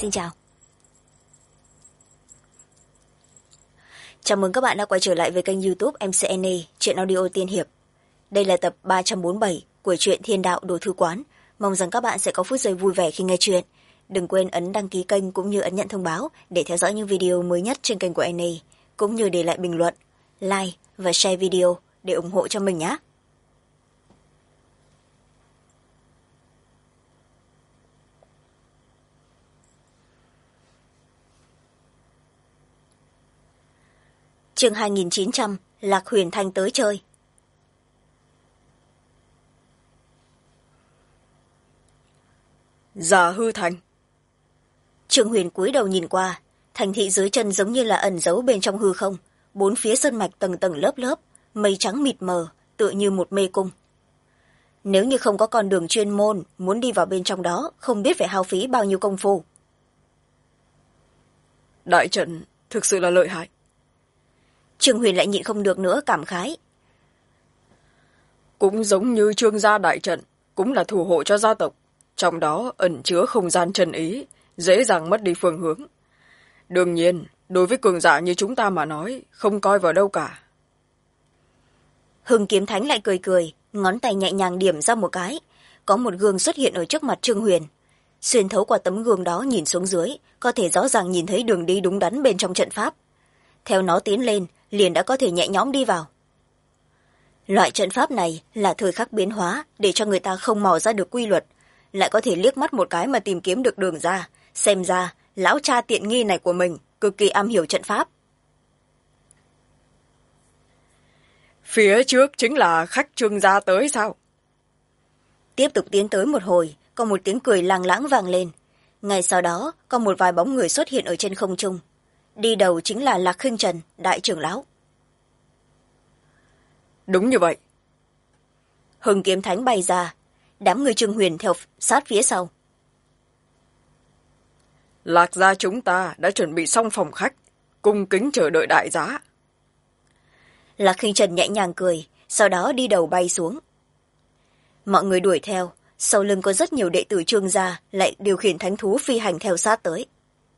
Xin chào. Chào mừng các bạn đã quay trở lại với kênh YouTube MCNA Truyện Audio Tiên Hiệp. Đây là tập 347 của truyện Thiên Đạo Đồ Thư Quán. Mong rằng các bạn sẽ có phút giây vui vẻ khi nghe chuyện. Đừng quên ấn đăng ký kênh cũng như ấn nhận thông báo để theo dõi những video mới nhất trên kênh của NA, cũng như để lại bình luận, like và share video để ủng hộ cho mình nhé. Chương 2900, Lạc Huyền Thanh tới chơi. Giả hư thành. Trương Huyền cúi đầu nhìn qua, thành thị dưới chân giống như là ẩn giấu bên trong hư không, bốn phía sơn mạch tầng tầng lớp lớp, mây trắng mịt mờ, tựa như một mê cung. Nếu như không có con đường chuyên môn, muốn đi vào bên trong đó, không biết phải hao phí bao nhiêu công phu. Đại trận thực sự là lợi hại. Trương Huyền lại nhịn không được nữa cảm khái. Cũng giống như Trương gia đại trận, cũng là thủ hộ cho gia tộc, trong đó ẩn chứa không gian chân ý, dễ dàng mất đi phương hướng. Đương nhiên, đối với cường giả như chúng ta mà nói, không coi vào đâu cả. Hưng Kiếm Thánh lại cười cười, ngón tay nhẹ nhàng điểm ra một cái, có một gương xuất hiện ở trước mặt Trương Huyền. Xuyên thấu qua tấm gương đó nhìn xuống dưới, có thể rõ ràng nhìn thấy đường đi đúng đắn bên trong trận pháp. Theo nó tiến lên, liền đã có thể nhẹ nhõm đi vào. Loại trận pháp này là thời khắc biến hóa, để cho người ta không mò ra được quy luật, lại có thể liếc mắt một cái mà tìm kiếm được đường ra. Xem ra, lão cha tiện nghi này của mình cực kỳ am hiểu trận pháp. Phía trước chính là khách Trương gia tới sao? Tiếp tục tiến tới một hồi, có một tiếng cười làng lãng vang lên. Ngay sau đó, có một vài bóng người xuất hiện ở trên không trung. Đi đầu chính là Lạc Khinh Trần, đại trưởng lão. Đúng như vậy. Hưng Kiếm Thánh bay ra, đám người Trương Huyền theo sát phía sau. Lạc gia chúng ta đã chuẩn bị xong phòng khách, cung kính chờ đợi đại giá. Lạc Khinh Trần nhẹ nhàng cười, sau đó đi đầu bay xuống. Mọi người đuổi theo, sau lưng có rất nhiều đệ tử Trương gia lại điều khiển thánh thú phi hành theo sát tới.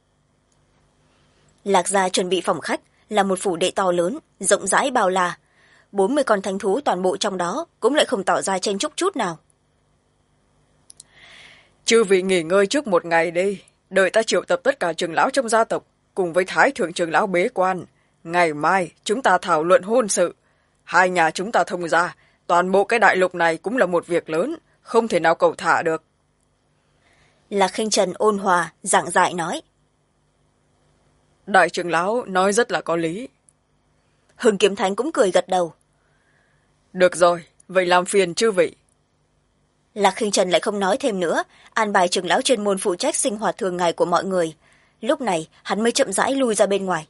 Lạc gia chuẩn bị phòng khách là một phủ đệ to lớn, rộng rãi bao la. 40 con thánh thú toàn bộ trong đó cũng lại không tỏ ra chen chúc chút nào. Chư vị nghỉ ngơi trước một ngày đi, đợi ta triệu tập tất cả trưởng lão trong gia tộc, cùng với thái thượng trưởng lão bế quan. Ngày mai chúng ta thảo luận hôn sự. Hai nhà chúng ta thông gia, toàn bộ cái đại lục này cũng là một việc lớn, không thể nào cẩu thả được. Lạc Khinh Trần ôn hòa, giảng giải nói. Đại trưởng lão nói rất là có lý. Hưng Kiếm Thánh cũng cười gật đầu. Được rồi, vậy làm phiền chư vị. Lạc Khinh Trần lại không nói thêm nữa, an bài trưởng lão chuyên môn phụ trách sinh hoạt thường ngày của mọi người. Lúc này hắn mới chậm rãi lui ra bên ngoài.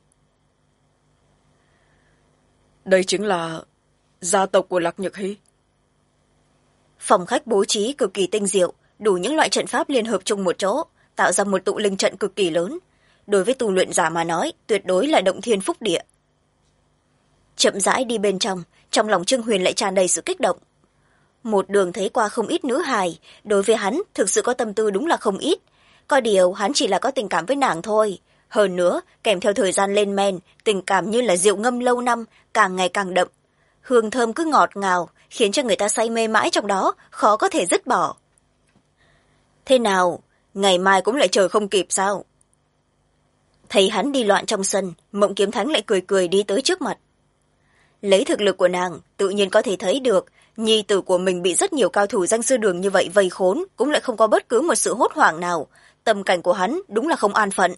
Đây chính là gia tộc của Lạc Nhược Hy. Phòng khách bố trí cực kỳ tinh diệu, đủ những loại trận pháp liên hợp chung một chỗ, tạo ra một tụ linh trận cực kỳ lớn. Đối với tu luyện giả mà nói, tuyệt đối là động thiên phúc địa. Chậm rãi đi bên trong lòng Trương Huyền lại tràn đầy sự kích động. Một đường thấy qua không ít nữ hài, đối với hắn thực sự có tâm tư đúng là không ít. Có điều hắn chỉ là có tình cảm với nàng thôi. Hơn nữa, kèm theo thời gian lên men, tình cảm như là rượu ngâm lâu năm, càng ngày càng đậm. Hương thơm cứ ngọt ngào, khiến cho người ta say mê mãi trong đó, khó có thể dứt bỏ. Thế nào, ngày mai cũng lại chờ không kịp sao? Thấy hắn đi loạn trong sân, Mộng Kiếm Thánh lại cười cười đi tới trước mặt. Lấy thực lực của nàng, tự nhiên có thể thấy được, nhi tử của mình bị rất nhiều cao thủ danh sư đường như vậy vây khốn, cũng lại không có bất cứ một sự hốt hoảng nào. Tâm cảnh của hắn đúng là không an phận.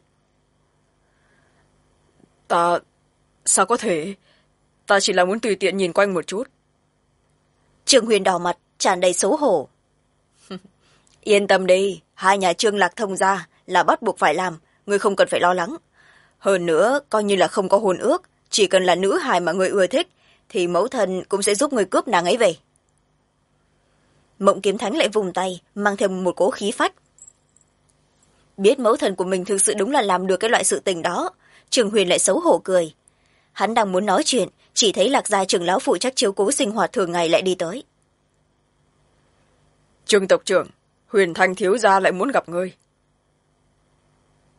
Sao có thể? Ta chỉ là muốn tùy tiện nhìn quanh một chút. Trương Huyền đỏ mặt, tràn đầy xấu hổ. Yên tâm đi, hai nhà Trương Lạc thông gia là bắt buộc phải làm, ngươi không cần phải lo lắng. Hơn nữa, coi như là không có hôn ước, chỉ cần là nữ hài mà ngươi ưa thích, thì mẫu thân cũng sẽ giúp ngươi cướp nàng ấy về. Mộng Kiếm Thánh lại vùng tay, mang theo một cỗ khí phách. Biết mẫu thân của mình thực sự đúng là làm được cái loại sự tình đó, Trương Huyền lại xấu hổ cười. Hắn đang muốn nói chuyện, chỉ thấy Lạc gia trưởng lão phụ trách chiếu cố sinh hoạt thường ngày lại đi tới. Trương tộc trưởng, Huyền Thanh thiếu gia lại muốn gặp ngươi.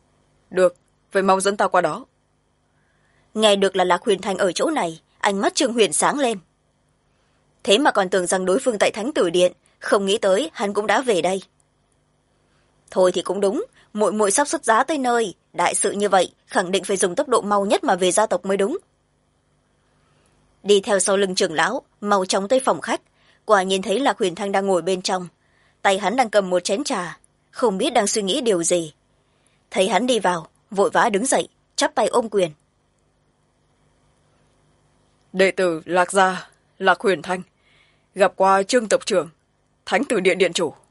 được, vậy mau dẫn ta qua đó. Nghe được là Lạc Huyền Thanh ở chỗ này, ánh mắt Trương Huyền sáng lên. Thế mà còn tưởng rằng đối phương tại Thánh Tử Điện, không nghĩ tới hắn cũng đã về đây. Thôi thì cũng đúng, muội muội sắp xuất giá tới nơi, đại sự như vậy khẳng định phải dùng tốc độ mau nhất mà về gia tộc mới đúng. Đi theo sau lưng trưởng lão, mau chóng tới phòng khách, quả nhìn thấy Lạc Huyền Thanh đang ngồi bên trong, tay hắn đang cầm một chén trà, không biết đang suy nghĩ điều gì. Thấy hắn đi vào, vội vã đứng dậy, chắp tay ôm quyền. Đệ tử Lạc gia, Lạc Huyền Thanh, gặp qua Trương tộc trưởng, Thánh Tử Điện điện chủ.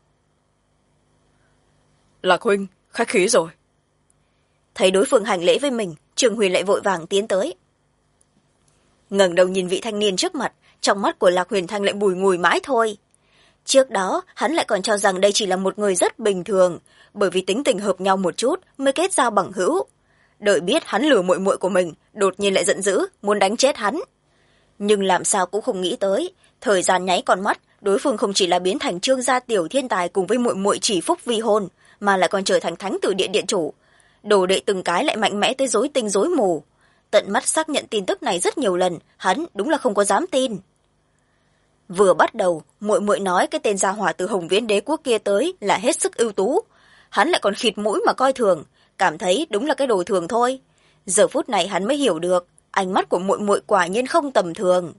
Lạc huynh, khách khí rồi. Thấy đối phương hành lễ với mình, Trương Huyền lại vội vàng tiến tới. Ngẩng đầu nhìn vị thanh niên trước mặt, trong mắt của Lạc Huyền Thanh lại bùi ngùi mãi thôi. Trước đó hắn lại còn cho rằng đây chỉ là một người rất bình thường, bởi vì tính tình hợp nhau một chút mới kết giao bằng hữu. Đợi biết hắn lừa muội muội của mình, đột nhiên lại giận dữ muốn đánh chết hắn. Nhưng làm sao cũng không nghĩ tới, thời gian nháy con mắt, đối phương không chỉ là biến thành Trương gia tiểu thiên tài cùng với muội muội chỉ phúc vi hôn, mà lại còn trở thành Thánh Tử Điện điện chủ. Đồ đệ từng cái lại mạnh mẽ tới rối tinh rối mù. Tận mắt xác nhận tin tức này rất nhiều lần, hắn đúng là không có dám tin. Vừa bắt đầu, muội muội nói cái tên gia hỏa từ Hồng Viễn Đế quốc kia tới là hết sức ưu tú, hắn lại còn khịt mũi mà coi thường, cảm thấy đúng là cái đồ thường thôi. Giờ phút này hắn mới hiểu được, ánh mắt của muội muội quả nhiên không tầm thường.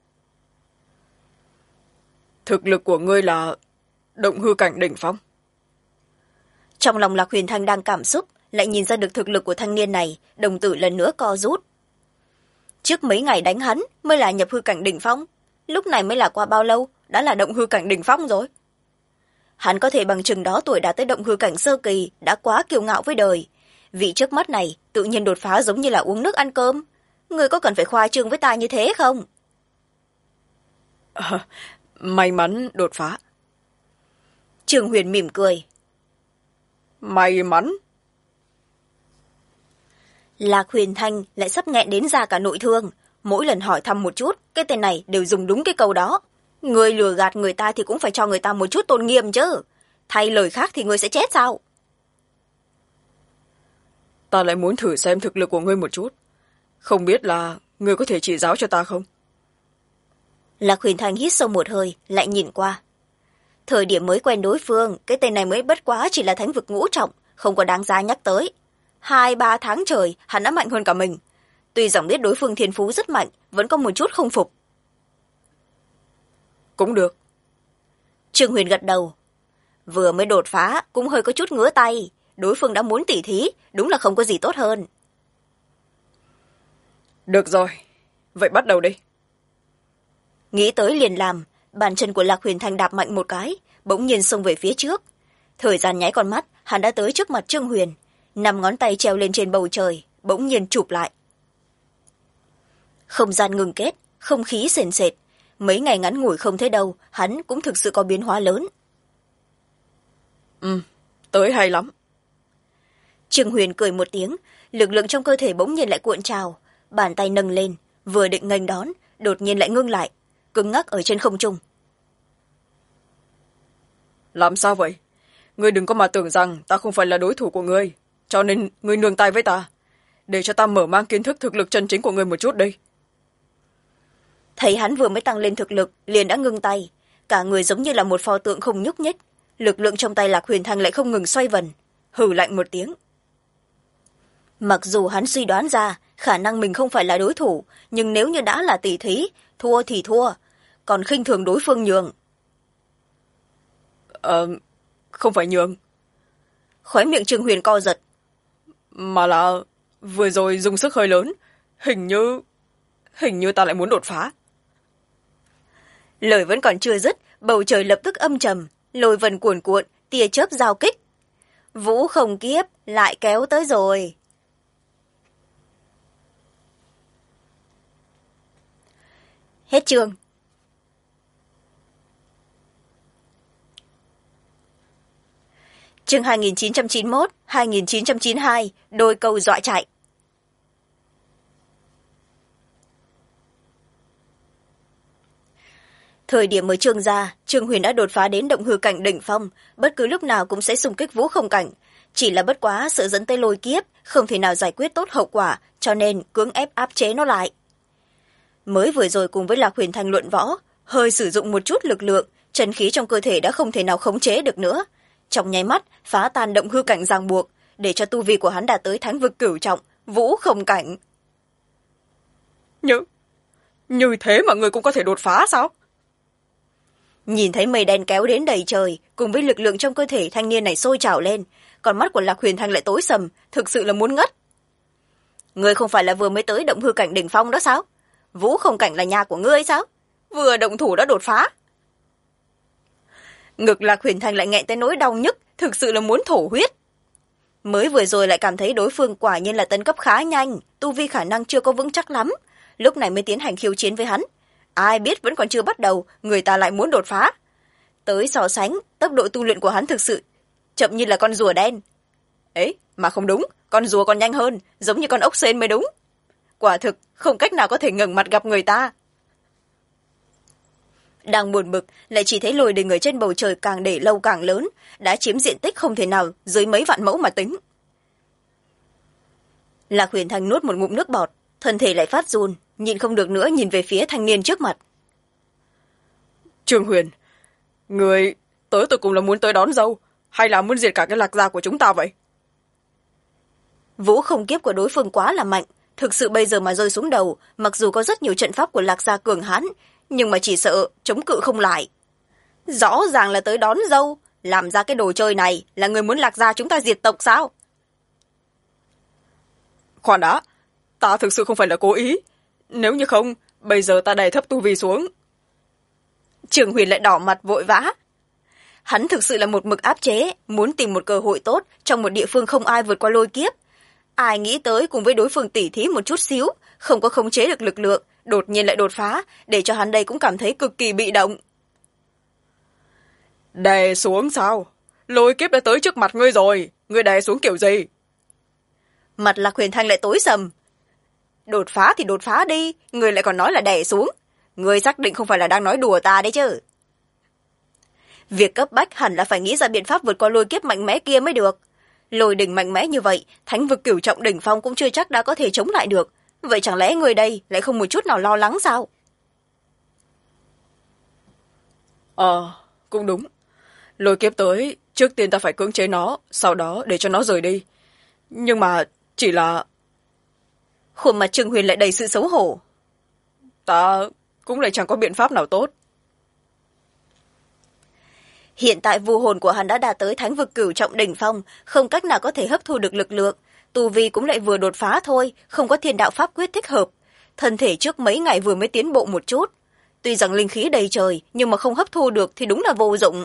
Thực lực của ngươi là động hư cảnh đỉnh phong. Trong lòng Lạc Huyền Thanh đang cảm xúc, lại nhìn ra được thực lực của thanh niên này, đồng tử lần nữa co rút. Trước mấy ngày đánh hắn mới là nhập hư cảnh đỉnh phong, lúc này mới là qua bao lâu, đã là động hư cảnh đỉnh phong rồi. Hắn có thể bằng chừng đó tuổi đã tới động hư cảnh sơ kỳ, đã quá kiêu ngạo với đời. Vị trước mắt này tự nhiên đột phá giống như là uống nước ăn cơm. Người có cần phải khoa trương với ta như thế không? May mắn đột phá. Trương Huyền mỉm cười. May mắn? Lạc Huyền Thanh lại sắp nghẹn đến ra cả nội thương. Mỗi lần hỏi thăm một chút, cái tên này đều dùng đúng cái câu đó. Người lừa gạt người ta thì cũng phải cho người ta một chút tôn nghiêm chứ. Thay lời khác thì người sẽ chết sao? Ta lại muốn thử xem thực lực của ngươi một chút. Không biết là ngươi có thể chỉ giáo cho ta không? Lạc Huyền Thanh hít sâu một hơi, lại nhìn qua. Thời điểm mới quen đối phương, cái tên này mới bất quá chỉ là thánh vực ngũ trọng, không có đáng giá nhắc tới. 2-3 tháng trời, hắn đã mạnh hơn cả mình. Tuy rằng biết đối phương thiên phú rất mạnh, vẫn có một chút không phục. Cũng được. Trương Huyền gật đầu. Vừa mới đột phá, cũng hơi có chút ngứa tay. Đối phương đã muốn tỉ thí, đúng là không có gì tốt hơn. Được rồi, vậy bắt đầu đi. Nghĩ tới liền làm, bàn chân của Lạc Huyền Thanh đạp mạnh một cái, bỗng nhiên xông về phía trước. Thời gian nháy con mắt, hắn đã tới trước mặt Trương Huyền, 5 ngón tay treo lên trên bầu trời, bỗng nhiên chụp lại. Không gian ngừng kết, không khí sền sệt. Mấy ngày ngắn ngủi không thấy đâu, hắn cũng thực sự có biến hóa lớn. Tới hay lắm. Trương Huyền cười một tiếng, lực lượng trong cơ thể bỗng nhiên lại cuộn trào, bàn tay nâng lên, vừa định nghênh đón, đột nhiên lại ngưng lại, cứng ngắc ở trên không trung. Làm sao vậy? Ngươi đừng có mà tưởng rằng ta không phải là đối thủ của ngươi, cho nên ngươi nương tay với ta, để cho ta mở mang kiến thức thực lực chân chính của ngươi một chút đi. Thấy hắn vừa mới tăng lên thực lực, liền đã ngưng tay, cả người giống như là một pho tượng không nhúc nhích, lực lượng trong tay Lạc Huyền Thanh lại không ngừng xoay vần, hừ lạnh một tiếng. Mặc dù hắn suy đoán ra khả năng mình không phải là đối thủ, nhưng nếu như đã là tỷ thí, thua thì thua, còn khinh thường đối phương nhường. Không phải nhường. Khóe miệng Trương Huyền co giật. Mà là vừa rồi dùng sức hơi lớn, hình như ta lại muốn đột phá. Lời vẫn còn chưa dứt, bầu trời lập tức âm trầm, lôi vần cuồn cuộn, tia chớp giao kích. Vũ không kiếp lại kéo tới rồi. Hết chương. Chương 2991, 2992, đôi câu dọa chạy. Thời điểm mới Trương gia, Trương Huyền đã đột phá đến động hư cảnh đỉnh phong, bất cứ lúc nào cũng sẽ xung kích vũ không cảnh, chỉ là bất quá sự dẫn tới lôi kiếp không thể nào giải quyết tốt hậu quả, cho nên cưỡng ép áp chế nó lại. Mới vừa rồi cùng với Lạc Huyền Thanh luận võ, hơi sử dụng một chút lực lượng, chân khí trong cơ thể đã không thể nào khống chế được nữa, trong nháy mắt phá tan động hư cảnh ràng buộc, để cho tu vi của hắn đạt tới thánh vực cửu trọng, vũ không cảnh. Như thế mà người cũng có thể đột phá sao? Nhìn thấy mây đen kéo đến đầy trời, cùng với lực lượng trong cơ thể thanh niên này sôi trào lên, còn mắt của Lạc Huyền Thanh lại tối sầm, thực sự là muốn ngất. Ngươi không phải là vừa mới tới động hư cảnh đỉnh phong đó sao? Vũ không cảnh là nhà của ngươi sao? Vừa động thủ đã đột phá. Ngực Lạc Huyền Thanh lại nghẹn tới nỗi đau nhức, thực sự là muốn thổ huyết. Mới vừa rồi lại cảm thấy đối phương quả nhiên là tấn cấp khá nhanh, tu vi khả năng chưa có vững chắc lắm, lúc này mới tiến hành khiêu chiến với hắn. Ai biết vẫn còn chưa bắt đầu, người ta lại muốn đột phá. Tới so sánh, tốc độ tu luyện của hắn thực sự chậm như là con rùa đen. Ấy, mà không đúng, con rùa còn nhanh hơn, giống như con ốc sên mới đúng. Quả thực, không cách nào có thể ngẩng mặt gặp người ta. Đang buồn bực, lại chỉ thấy lôi đình ở trên bầu trời càng để lâu càng lớn, đã chiếm diện tích không thể nào dưới mấy vạn mẫu mà tính. Lạc Huyền Thanh nuốt một ngụm nước bọt, thân thể lại phát run, nhìn không được nữa nhìn về phía thanh niên trước mặt. Trương Huyền, người tới tôi cùng là muốn tới đón dâu, hay là muốn diệt cả cái Lạc gia của chúng ta vậy? Vũ không kiếp của đối phương quá là mạnh, thực sự bây giờ mà rơi xuống đầu, mặc dù có rất nhiều trận pháp của Lạc gia cường hãn, nhưng mà chỉ sợ chống cự không lại. Rõ ràng là tới đón dâu, làm ra cái đồ chơi này là người muốn Lạc gia chúng ta diệt tộc sao? Khoan đã, ta thực sự không phải là cố ý. Nếu như không, bây giờ ta đẩy thấp tu vi xuống. Trường Huyền lại đỏ mặt vội vã. Hắn thực sự là một mực áp chế, muốn tìm một cơ hội tốt trong một địa phương không ai vượt qua lôi kiếp. Ai nghĩ tới cùng với đối phương tỉ thí một chút xíu, không có khống chế được lực lượng, đột nhiên lại đột phá, để cho hắn đây cũng cảm thấy cực kỳ bị động. Đè xuống sao? Lôi kiếp đã tới trước mặt ngươi rồi, ngươi đè xuống kiểu gì? Mặt Lạc Huyền Thanh lại tối sầm. Đột phá thì đột phá đi, ngươi lại còn nói là đè xuống. Ngươi xác định không phải là đang nói đùa ta đấy chứ? Việc cấp bách hẳn là phải nghĩ ra biện pháp vượt qua lôi kiếp mạnh mẽ kia mới được. Lôi đỉnh mạnh mẽ như vậy, thánh vực cửu trọng đỉnh phong cũng chưa chắc đã có thể chống lại được. Vậy chẳng lẽ người đây lại không một chút nào lo lắng sao? Cũng đúng. Lôi kiếp tới, trước tiên ta phải cưỡng chế nó, sau đó để cho nó rời đi. Nhưng mà chỉ là... Khuôn mặt Trương Huyền lại đầy sự xấu hổ. Ta cũng lại chẳng có biện pháp nào tốt. Hiện tại vu hồn của hắn đã đạt tới thánh vực cửu trọng đỉnh phong, không cách nào có thể hấp thu được lực lượng. Tu vi cũng lại vừa đột phá thôi, không có thiên đạo pháp quyết thích hợp. Thân thể trước mấy ngày vừa mới tiến bộ một chút. Tuy rằng linh khí đầy trời, nhưng mà không hấp thu được thì đúng là vô dụng.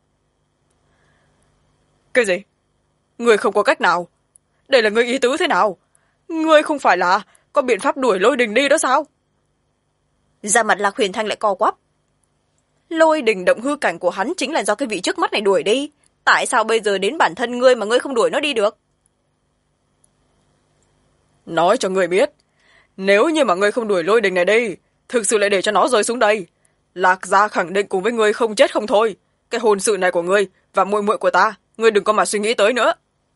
Cái gì? Ngươi không có cách nào? Đây là ngươi ý tứ thế nào? Ngươi không phải là có biện pháp đuổi lôi đình đi đó sao? Da mặt Lạc Huyền Thanh lại co quắp. Lôi đình động hư cảnh của hắn chính là do cái vị trước mắt này đuổi đi. Tại sao bây giờ đến bản thân ngươi mà ngươi không đuổi nó đi được? Nói cho ngươi biết, nếu như mà ngươi không đuổi lôi đình này đi, thực sự lại để cho nó rơi xuống đây, Lạc gia khẳng định cùng với ngươi không chết không thôi. Cái hôn sự này của ngươi và muội muội của ta, ngươi đừng có mà suy nghĩ tới nữa.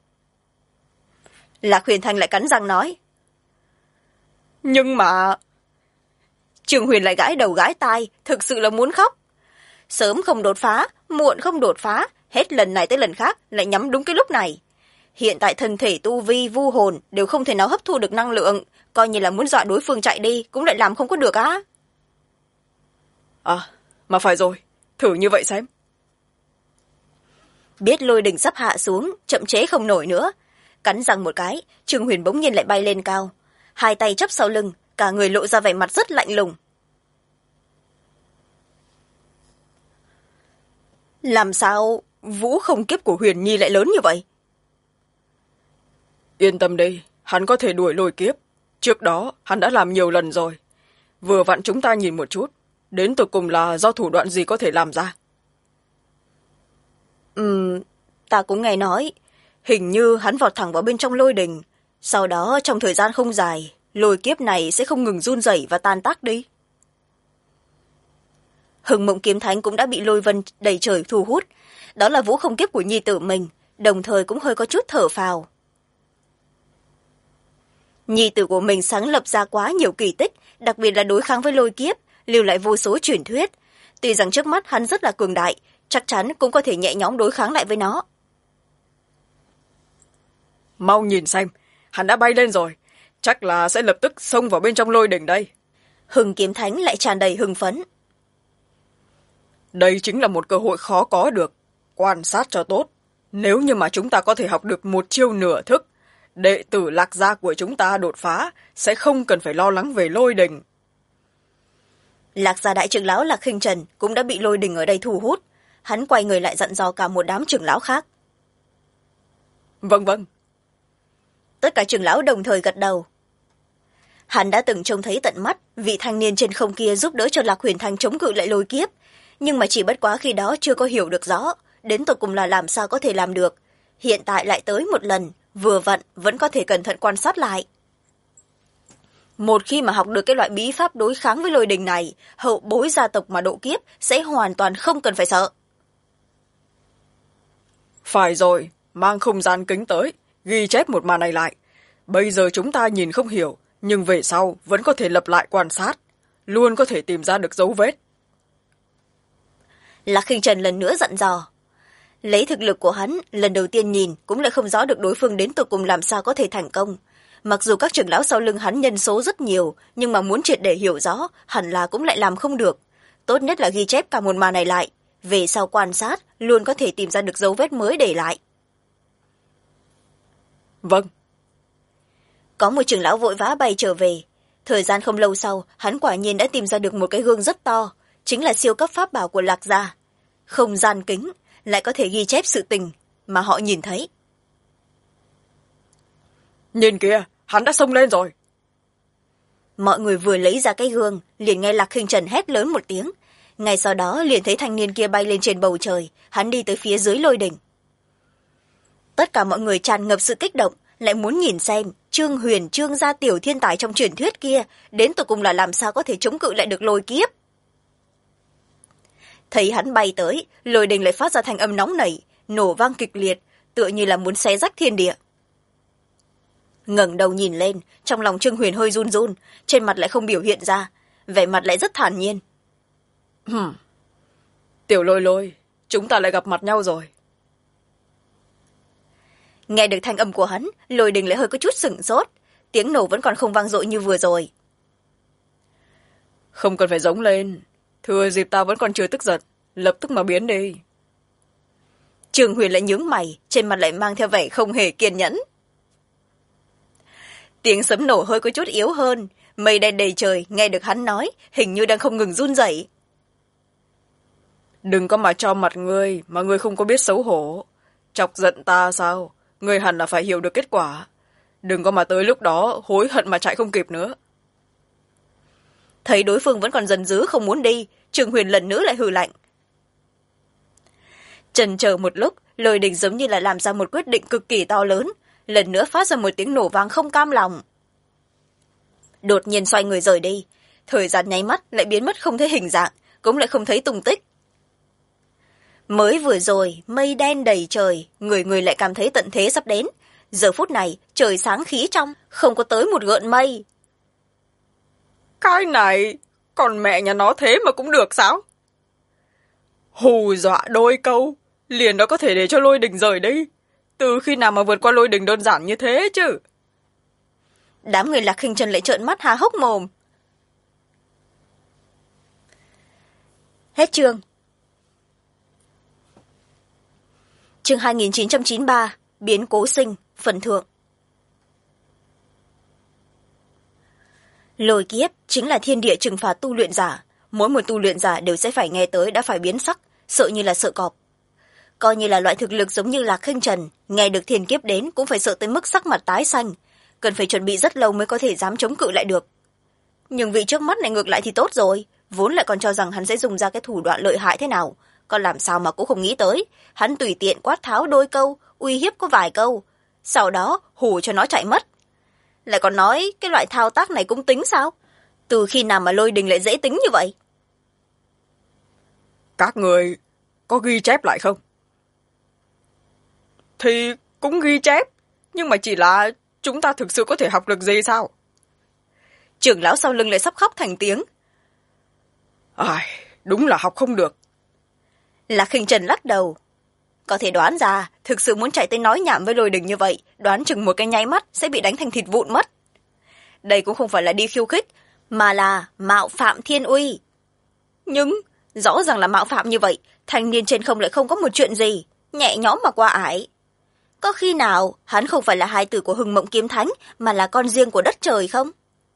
Lạc Huyền Thanh lại cắn răng nói. Nhưng mà... Trường Huyền lại gãi đầu gãi tai, thực sự là muốn khóc. Sớm không đột phá, muộn không đột phá, hết lần này tới lần khác lại nhắm đúng cái lúc này. Hiện tại thân thể tu vi, vu hồn đều không thể nào hấp thu được năng lượng, coi như là muốn dọa đối phương chạy đi cũng lại làm không có được á. Mà phải rồi, thử như vậy xem. Biết lôi đỉnh sắp hạ xuống, chậm chế không nổi nữa. Cắn răng một cái, Trương Huyền bỗng nhiên lại bay lên cao. Hai tay chắp sau lưng, cả người lộ ra vẻ mặt rất lạnh lùng. Làm sao vũ không kiếp của Huyền Nhi lại lớn như vậy? Yên tâm đi, hắn có thể đuổi lôi kiếp. Trước đó, hắn đã làm nhiều lần rồi. Vừa vặn chúng ta nhìn một chút, đến tột cùng là do thủ đoạn gì có thể làm ra. Ta cũng nghe nói, hình như hắn vọt thẳng vào bên trong lôi đình. Sau đó trong thời gian không dài, lôi kiếp này sẽ không ngừng run rẩy và tan tác đi. Hừng Mộng Kiếm Thánh cũng đã bị lôi vân đầy trời thu hút. Đó là vũ không kiếp của nhi tử mình, đồng thời cũng hơi có chút thở phào. Nhi tử của mình sáng lập ra quá nhiều kỳ tích, đặc biệt là đối kháng với lôi kiếp, lưu lại vô số truyền thuyết. Tuy rằng trước mắt hắn rất là cường đại, chắc chắn cũng có thể nhẹ nhõm đối kháng lại với nó. Mau nhìn xem, hắn đã bay lên rồi, chắc là sẽ lập tức xông vào bên trong lôi đỉnh đây. Hừng Kiếm Thánh lại tràn đầy hưng phấn. Đây chính là một cơ hội khó có được, quan sát cho tốt. Nếu như mà chúng ta có thể học được một chiêu nửa thức, đệ tử Lạc gia của chúng ta đột phá sẽ không cần phải lo lắng về lôi đình. Lạc gia đại trưởng lão Lạc Khinh Trần cũng đã bị lôi đình ở đây thu hút. Hắn quay người lại dặn dò cả một đám trưởng lão khác. Vâng vâng. Tất cả trưởng lão đồng thời gật đầu. Hắn đã từng trông thấy tận mắt vị thanh niên trên không kia giúp đỡ cho Lạc Huyền Thanh chống cự lại lôi kiếp, nhưng mà chỉ bất quá khi đó chưa có hiểu được rõ đến tột cùng là làm sao có thể làm được. Hiện tại lại tới một lần, vừa vặn vẫn có thể cẩn thận quan sát lại. Một khi mà học được cái loại bí pháp đối kháng với lôi đình này, hậu bối gia tộc mà độ kiếp sẽ hoàn toàn không cần phải sợ. Phải rồi, mang không gian kính tới, ghi chép một màn này lại. Bây giờ chúng ta nhìn không hiểu, nhưng về sau vẫn có thể lặp lại quan sát, luôn có thể tìm ra được dấu vết. Lạc Khinh Trần lần nữa dặn dò. Lấy thực lực của hắn, lần đầu tiên nhìn cũng lại không rõ được đối phương đến tột cùng làm sao có thể thành công. Mặc dù các trưởng lão sau lưng hắn nhân số rất nhiều, nhưng mà muốn triệt để hiểu rõ, hẳn là cũng lại làm không được. Tốt nhất là ghi chép cả một màn này lại, về sau quan sát, luôn có thể tìm ra được dấu vết mới để lại. Vâng. Có một trưởng lão vội vã bay trở về. Thời gian không lâu sau, hắn quả nhiên đã tìm ra được một cái gương rất to, chính là siêu cấp pháp bảo của Lạc gia. Không gian kính, lại có thể ghi chép sự tình mà họ nhìn thấy. Nhìn kìa, hắn đã xông lên rồi. Mọi người vừa lấy ra cái gương, liền nghe Lạc Khinh Trần hét lớn một tiếng. Ngay sau đó liền thấy thanh niên kia bay lên trên bầu trời, hắn đi tới phía dưới lôi đỉnh. Tất cả mọi người tràn ngập sự kích động, lại muốn nhìn xem Trương Huyền, Trương gia tiểu thiên tài trong truyền thuyết kia đến tột cùng là làm sao có thể chống cự lại được lôi kiếp. Thấy hắn bay tới, lôi đình lại phát ra thanh âm nóng nảy, nổ vang kịch liệt, tựa như là muốn xé rách thiên địa. Ngẩng đầu nhìn lên, trong lòng Trương Huyền hơi run run, trên mặt lại không biểu hiện ra, vẻ mặt lại rất thản nhiên. Tiểu Lôi Lôi, chúng ta lại gặp mặt nhau rồi. Nghe được thanh âm của hắn, lôi đình lại hơi có chút sửng sốt, tiếng nổ vẫn còn không vang dội như vừa rồi. Không cần phải giống lên, thừa dịp ta vẫn còn chưa tức giận, lập tức mà biến đi. Trương Huyền lại nhướng mày, trên mặt lại mang theo vẻ không hề kiên nhẫn. Tiếng sấm nổ hơi có chút yếu hơn, mây đen đầy trời, nghe được hắn nói, hình như đang không ngừng run rẩy. Đừng có mà cho mặt ngươi, mà ngươi không có biết xấu hổ. Chọc giận ta sao? Ngươi hẳn là phải hiểu được kết quả. Đừng có mà tới lúc đó hối hận mà chạy không kịp nữa. Thấy đối phương vẫn còn dần dứ không muốn đi, Trương Huyền lần nữa lại hừ lạnh. Chần chờ một lúc, lôi đình giống như là làm ra một quyết định cực kỳ to lớn, lần nữa phát ra một tiếng nổ vang không cam lòng. Đột nhiên xoay người rời đi, thời gian nháy mắt lại biến mất không thấy hình dạng, cũng lại không thấy tung tích. Mới vừa rồi, mây đen đầy trời, người người lại cảm thấy tận thế sắp đến. Giờ phút này, trời sáng khí trong, không có tới một gợn mây. Cái này, còn mẹ nhà nó thế mà cũng được sao? Hù dọa đôi câu, liền đó có thể để cho lôi đình rời đi. Từ khi nào mà vượt qua lôi đình đơn giản như thế chứ? Đám người Lạc Khinh Trần lại trợn mắt há hốc mồm. Hết chương. Chương 2993, biến cố sinh, phần thượng. Lôi kiếp chính là thiên địa trừng phạt tu luyện giả, mỗi một tu luyện giả đều sẽ phải nghe tới đã phải biến sắc, sợ như là sợ cọp. Coi như là loại thực lực giống như Lạc Khinh Trần, nghe được thiên kiếp đến cũng phải sợ tới mức sắc mặt tái xanh, cần phải chuẩn bị rất lâu mới có thể dám chống cự lại được. Nhưng vị trước mắt này ngược lại thì tốt rồi, vốn lại còn cho rằng hắn sẽ dùng ra cái thủ đoạn lợi hại thế nào, còn làm sao mà cũng không nghĩ tới, hắn tùy tiện quát tháo đôi câu, uy hiếp có vài câu, sau đó hù cho nó chạy mất. Lại còn nói cái loại thao tác này cũng tính sao? Từ khi nào mà lôi đình lại dễ tính như vậy? Các người có ghi chép lại không? thì cũng ghi chép, nhưng mà chỉ là chúng ta thực sự có thể học được gì sao? Trưởng lão sau lưng lại sắp khóc thành tiếng. Ai, đúng là học không được. Lạc Khinh Trần lắc đầu. Có thể đoán ra, thực sự muốn chạy tới nói nhảm với Lôi Đình như vậy, đoán chừng một cái nháy mắt sẽ bị đánh thành thịt vụn mất. Đây cũng không phải là đi khiêu khích, mà là mạo phạm thiên uy. Nhưng, rõ ràng là mạo phạm như vậy, thanh niên trên không lại không có một chuyện gì, nhẹ nhõm mà qua ải. Có khi nào hắn không phải là hài tử của Hừng Mộng Kiếm Thánh, mà là con riêng của đất trời không?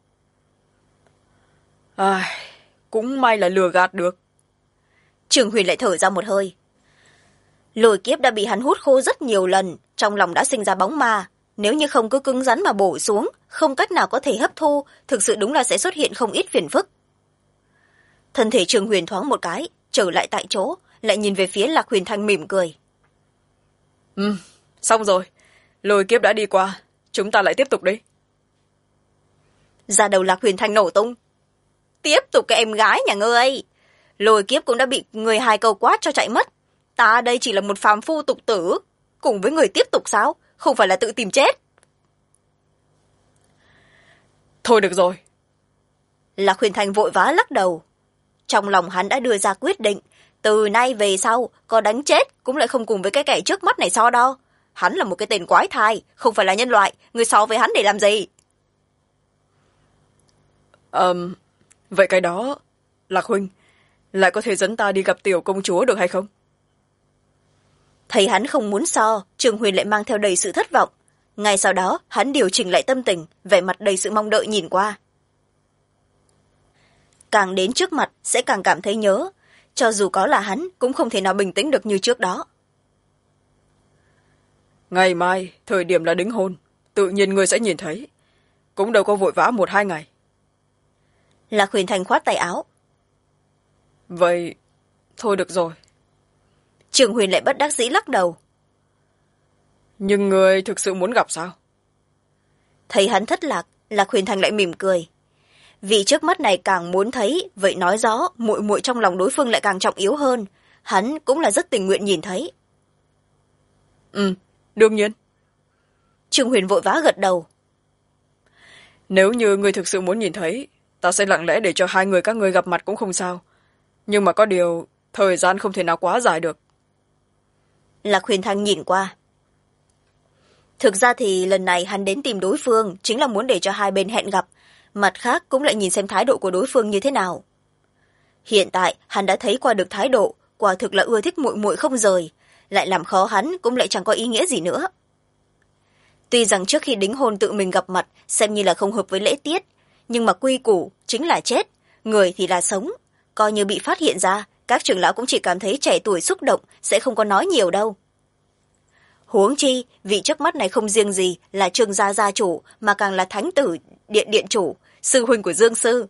Ai, cũng may là lừa gạt được. Trường Huyền lại thở ra một hơi. Lôi kiếp đã bị hắn hút khô rất nhiều lần, trong lòng đã sinh ra bóng ma. Nếu như không cứ cứng rắn mà bổ xuống, không cách nào có thể hấp thu, thực sự đúng là sẽ xuất hiện không ít phiền phức. Thân thể Trường Huyền thoáng một cái, trở lại tại chỗ, lại nhìn về phía Lạc Huyền Thanh mỉm cười. Xong rồi, lôi kiếp đã đi qua, chúng ta lại tiếp tục đi. Ra đầu Lạc Huyền Thanh nổ tung. Tiếp tục cái em gái nhà ngươi. Lôi kiếp cũng đã bị người hai câu quát cho chạy mất. Ta đây chỉ là một phàm phu tục tử. Cùng với người tiếp tục sao? Không phải là tự tìm chết. Thôi được rồi. Lạc Huyền Thanh vội vã lắc đầu. Trong lòng hắn đã đưa ra quyết định. Từ nay về sau, có đánh chết cũng lại không cùng với cái kẻ trước mắt này so đo. Hắn là một cái tên quái thai, không phải là nhân loại. Người so với hắn để làm gì? Vậy cái đó, Lạc huynh, lại có thể dẫn ta đi gặp tiểu công chúa được hay không? Thấy hắn không muốn so, Trường Huyền lại mang theo đầy sự thất vọng. Ngay sau đó, hắn điều chỉnh lại tâm tình, vẻ mặt đầy sự mong đợi nhìn qua. Càng đến trước mặt, sẽ càng cảm thấy nhớ. Cho dù có là hắn, cũng không thể nào bình tĩnh được như trước đó. Ngày mai, thời điểm là đính hôn, tự nhiên ngươi sẽ nhìn thấy. Cũng đâu có vội vã 1-2 ngày. Lạc Huyền Thành khoát tay áo. Vậy, thôi được rồi. Trường Huyền lại bất đắc dĩ lắc đầu. Nhưng ngươi thực sự muốn gặp sao? Thấy hắn thất lạc, Lạc Huyền Thành lại mỉm cười. Vì trước mắt này càng muốn thấy, vậy nói rõ, muội muội trong lòng đối phương lại càng trọng yếu hơn. Hắn cũng là rất tình nguyện nhìn thấy. Đương nhiên. Trường Huyền vội vã gật đầu. Nếu như ngươi thực sự muốn nhìn thấy, ta sẽ lặng lẽ để cho hai người các ngươi gặp mặt cũng không sao. Nhưng mà có điều, thời gian không thể nào quá dài được. Lạc Huyền Thanh nhìn qua. Thực ra thì lần này hắn đến tìm đối phương chính là muốn để cho hai bên hẹn gặp, mặt khác cũng lại nhìn xem thái độ của đối phương như thế nào. Hiện tại hắn đã thấy qua được thái độ, quả thực là ưa thích muội muội không rời, lại làm khó hắn cũng lại chẳng có ý nghĩa gì nữa. Tuy rằng trước khi đính hôn tự mình gặp mặt xem như là không hợp với lễ tiết, nhưng mà quy củ chính là chết, người thì là sống. Coi như bị phát hiện ra, các trưởng lão cũng chỉ cảm thấy trẻ tuổi xúc động, sẽ không có nói nhiều đâu. Huống chi, vị trước mắt này không riêng gì là Trương gia gia chủ, mà càng là thánh tử điện điện chủ, sư huynh của Dương sư.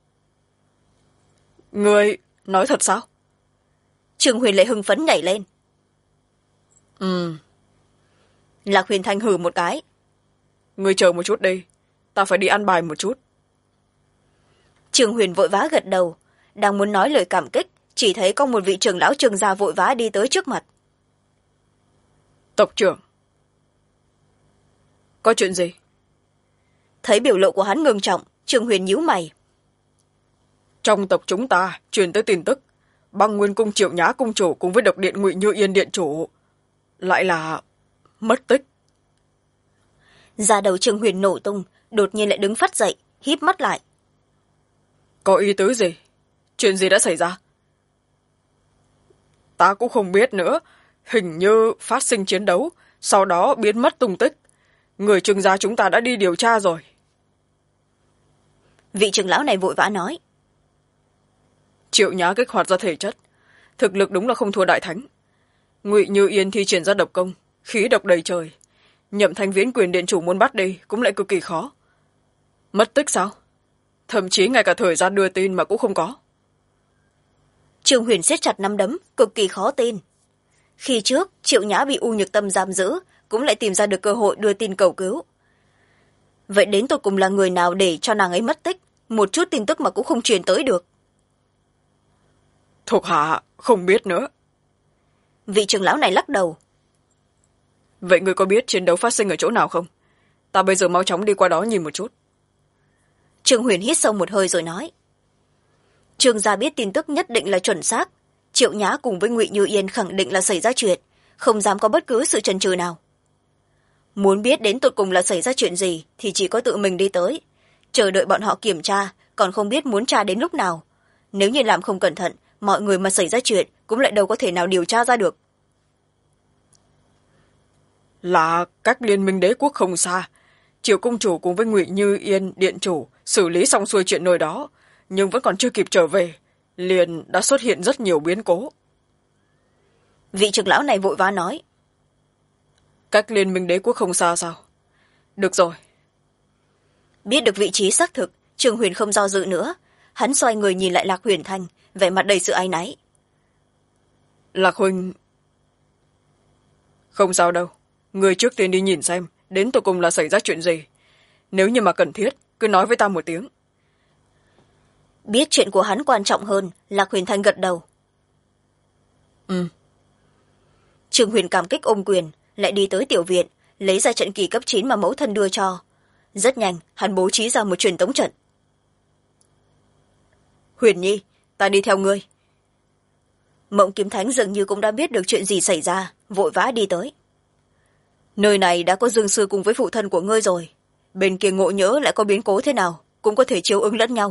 Ngươi nói thật sao? Trương Huyền lại hưng phấn nhảy lên. Lạc Huyền Thanh hừ một cái. Ngươi chờ một chút đi, ta phải đi ăn bài một chút. Trương Huyền vội vã gật đầu, đang muốn nói lời cảm kích, chỉ thấy có một vị trưởng lão Trương gia vội vã đi tới trước mặt. Tộc trưởng. Có chuyện gì? Thấy biểu lộ của hắn ngưng trọng, Trương Huyền nhíu mày. Trong tộc chúng ta truyền tới tin tức, Băng Nguyên cung Triệu Nhã cung chủ cùng với Độc điện Ngụy Như Yên điện chủ lại là mất tích. Da đầu Trương Huyền nổ tung, đột nhiên lại đứng phắt dậy, híp mắt lại. Có ý tứ gì? Chuyện gì đã xảy ra? Ta cũng không biết nữa, hình như phát sinh chiến đấu, sau đó biến mất tung tích. Người Trương gia chúng ta đã đi điều tra rồi. Vị trưởng lão này vội vã nói. Triệu Nhã kích hoạt ra thể chất, thực lực đúng là không thua đại thánh. Ngụy Như Yên thi triển ra độc công, khí độc đầy trời. Nhậm Thanh Viễn quyền điện chủ muốn bắt đi cũng lại cực kỳ khó. Mất tích sao? Thậm chí ngay cả thời gian đưa tin mà cũng không có. Trương Huyền siết chặt nắm đấm, cực kỳ khó tin. Khi trước, Triệu Nhã bị U Nhược Tâm giam giữ, cũng lại tìm ra được cơ hội đưa tin cầu cứu. Vậy đến tột cùng là người nào để cho nàng ấy mất tích, một chút tin tức mà cũng không truyền tới được? Thuộc hạ không biết nữa. Vị trưởng lão này lắc đầu. vậy ngươi có biết chiến đấu phát sinh ở chỗ nào không? Ta bây giờ mau chóng đi qua đó nhìn một chút. Trương Huyền hít sâu một hơi rồi nói. Trương gia biết tin tức nhất định là chuẩn xác. Triệu Nhã cùng với Ngụy Như Yên khẳng định là xảy ra chuyện, không dám có bất cứ sự chần chừ nào. Muốn biết đến tột cùng là xảy ra chuyện gì thì chỉ có tự mình đi tới, chờ đợi bọn họ kiểm tra, còn không biết muốn tra đến lúc nào. Nếu như làm không cẩn thận, mọi người mà xảy ra chuyện cũng lại đâu có thể nào điều tra ra được. Là cách Liên minh đế quốc không xa, Triệu công chủ cùng với Ngụy Như Yên điện chủ xử lý xong xuôi chuyện nơi đó, nhưng vẫn còn chưa kịp trở về, liền đã xuất hiện rất nhiều biến cố. Vị trưởng lão này vội vã nói. Cách Liên minh đế quốc không xa sao? Được rồi. Biết được vị trí xác thực, Trương Huyền không do dự nữa. Hắn xoay người nhìn lại Lạc Huyền Thanh, vẻ mặt đầy sự áy náy. Lạc huynh... Không sao đâu. Người trước tiên đi nhìn xem, đến tột cùng là xảy ra chuyện gì. Nếu như mà cần thiết, cứ nói với ta một tiếng. Biết chuyện của hắn quan trọng hơn, Lạc Huyền Thanh gật đầu. Trương Huyền cảm kích ôm quyền, lại đi tới tiểu viện, lấy ra trận kỳ cấp 9 mà mẫu thân đưa cho. Rất nhanh, hắn bố trí ra một truyền tống trận. Huyền Nhi, ta đi theo ngươi. Mộng Kiếm Thánh dường như cũng đã biết được chuyện gì xảy ra, vội vã đi tới. Nơi này đã có Dương sư cùng với phụ thân của ngươi rồi. Bên kia ngộ nhỡ lại có biến cố thế nào, cũng có thể chiếu ứng lẫn nhau.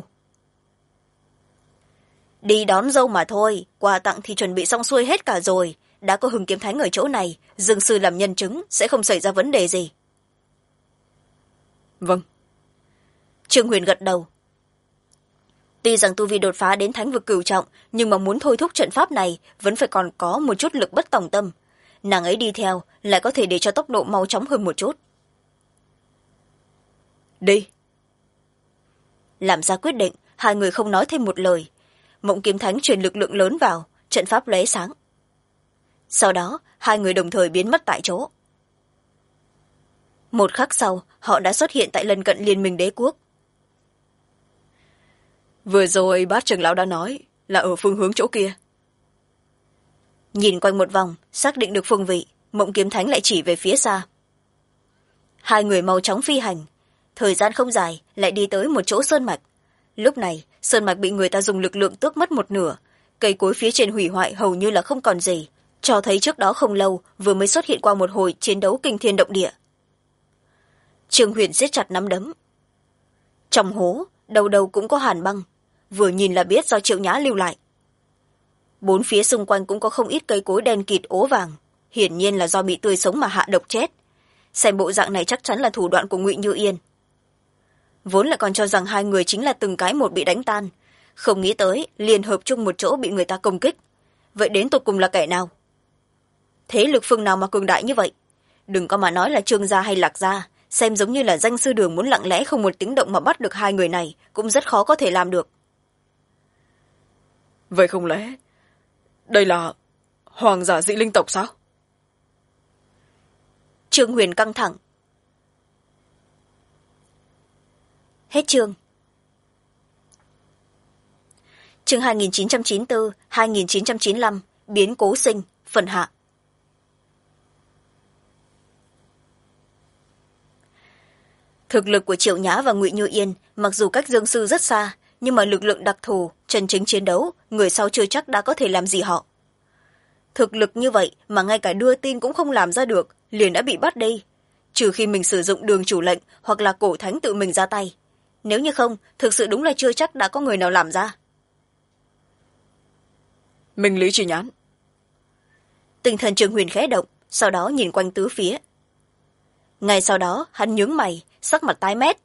Đi đón dâu mà thôi, quà tặng thì chuẩn bị xong xuôi hết cả rồi. Đã có Hưng Kiếm Thánh ở chỗ này, Dương sư làm nhân chứng, sẽ không xảy ra vấn đề gì. Vâng. Trương Huyền gật đầu. Tuy rằng tu vi đột phá đến thánh vực cửu trọng, nhưng mà muốn thôi thúc trận pháp này vẫn phải còn có một chút lực bất tòng tâm. Nàng ấy đi theo lại có thể để cho tốc độ mau chóng hơn một chút. Đi. Làm ra quyết định, hai người không nói thêm một lời. Mộng Kiếm Thánh truyền lực lượng lớn vào, trận pháp lóe sáng. Sau đó, hai người đồng thời biến mất tại chỗ. Một khắc sau, họ đã xuất hiện tại lân cận Liên minh đế quốc. Vừa rồi bát trưởng lão đã nói là ở phương hướng chỗ kia. Nhìn quanh một vòng, xác định được phương vị, Mộng Kiếm Thánh lại chỉ về phía xa. Hai người mau chóng phi hành. Thời gian không dài, lại đi tới một chỗ sơn mạch. Lúc này, sơn mạch bị người ta dùng lực lượng tước mất một nửa. Cây cối phía trên hủy hoại hầu như là không còn gì, cho thấy trước đó không lâu vừa mới xuất hiện qua một hồi chiến đấu kinh thiên động địa. Trương Huyền siết chặt nắm đấm. Trong hố, đầu đầu cũng có hàn băng, vừa nhìn là biết do Triệu Nhã lưu lại. Bốn phía xung quanh cũng có không ít cây cối đen kịt ố vàng, hiển nhiên là do bị tươi sống mà hạ độc chết. Xem bộ dạng này chắc chắn là thủ đoạn của Ngụy Như Yên. Vốn là còn cho rằng hai người chính là từng cái một bị đánh tan, không nghĩ tới liền hợp chung một chỗ bị người ta công kích. Vậy đến tột cùng là kẻ nào? Thế lực phương nào mà cường đại như vậy? Đừng có mà nói là Trương gia hay Lạc gia, xem giống như là danh sư đường muốn lặng lẽ không một tiếng động mà bắt được hai người này cũng rất khó có thể làm được. Vậy không lẽ đây là hoàng giả dị linh tộc sao? Trương Huyền căng thẳng. Hết chương. Chương 2994-2995 biến cố sinh, phần hạ. Thực lực của Triệu Nhã và Ngụy Như Yên mặc dù cách Dương sư rất xa, nhưng mà lực lượng đặc thù, chân chính chiến đấu, người sau chưa chắc đã có thể làm gì họ. Thực lực như vậy mà ngay cả đưa tin cũng không làm ra được, liền đã bị bắt đi. Trừ khi mình sử dụng đường chủ lệnh hoặc là cổ thánh tự mình ra tay. Nếu như không, thực sự đúng là chưa chắc đã có người nào làm ra. Minh lý chi nhãn. Tinh thần Trương Huyền khẽ động, sau đó nhìn quanh tứ phía. Ngay sau đó, hắn nhướng mày, sắc mặt tái mét.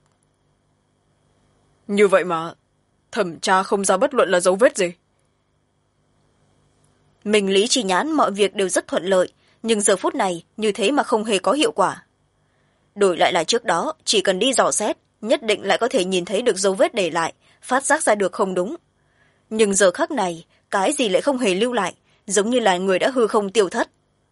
Như vậy mà thẩm tra không ra bất luận là dấu vết gì. Minh lý chi nhãn mọi việc đều rất thuận lợi, nhưng giờ phút này như thế mà không hề có hiệu quả. Đổi lại là trước đó, chỉ cần đi dò xét, nhất định lại có thể nhìn thấy được dấu vết để lại, phát giác ra được không đúng. Nhưng giờ khắc này, cái gì lại không hề lưu lại, giống như là người đã hư không tiêu thất.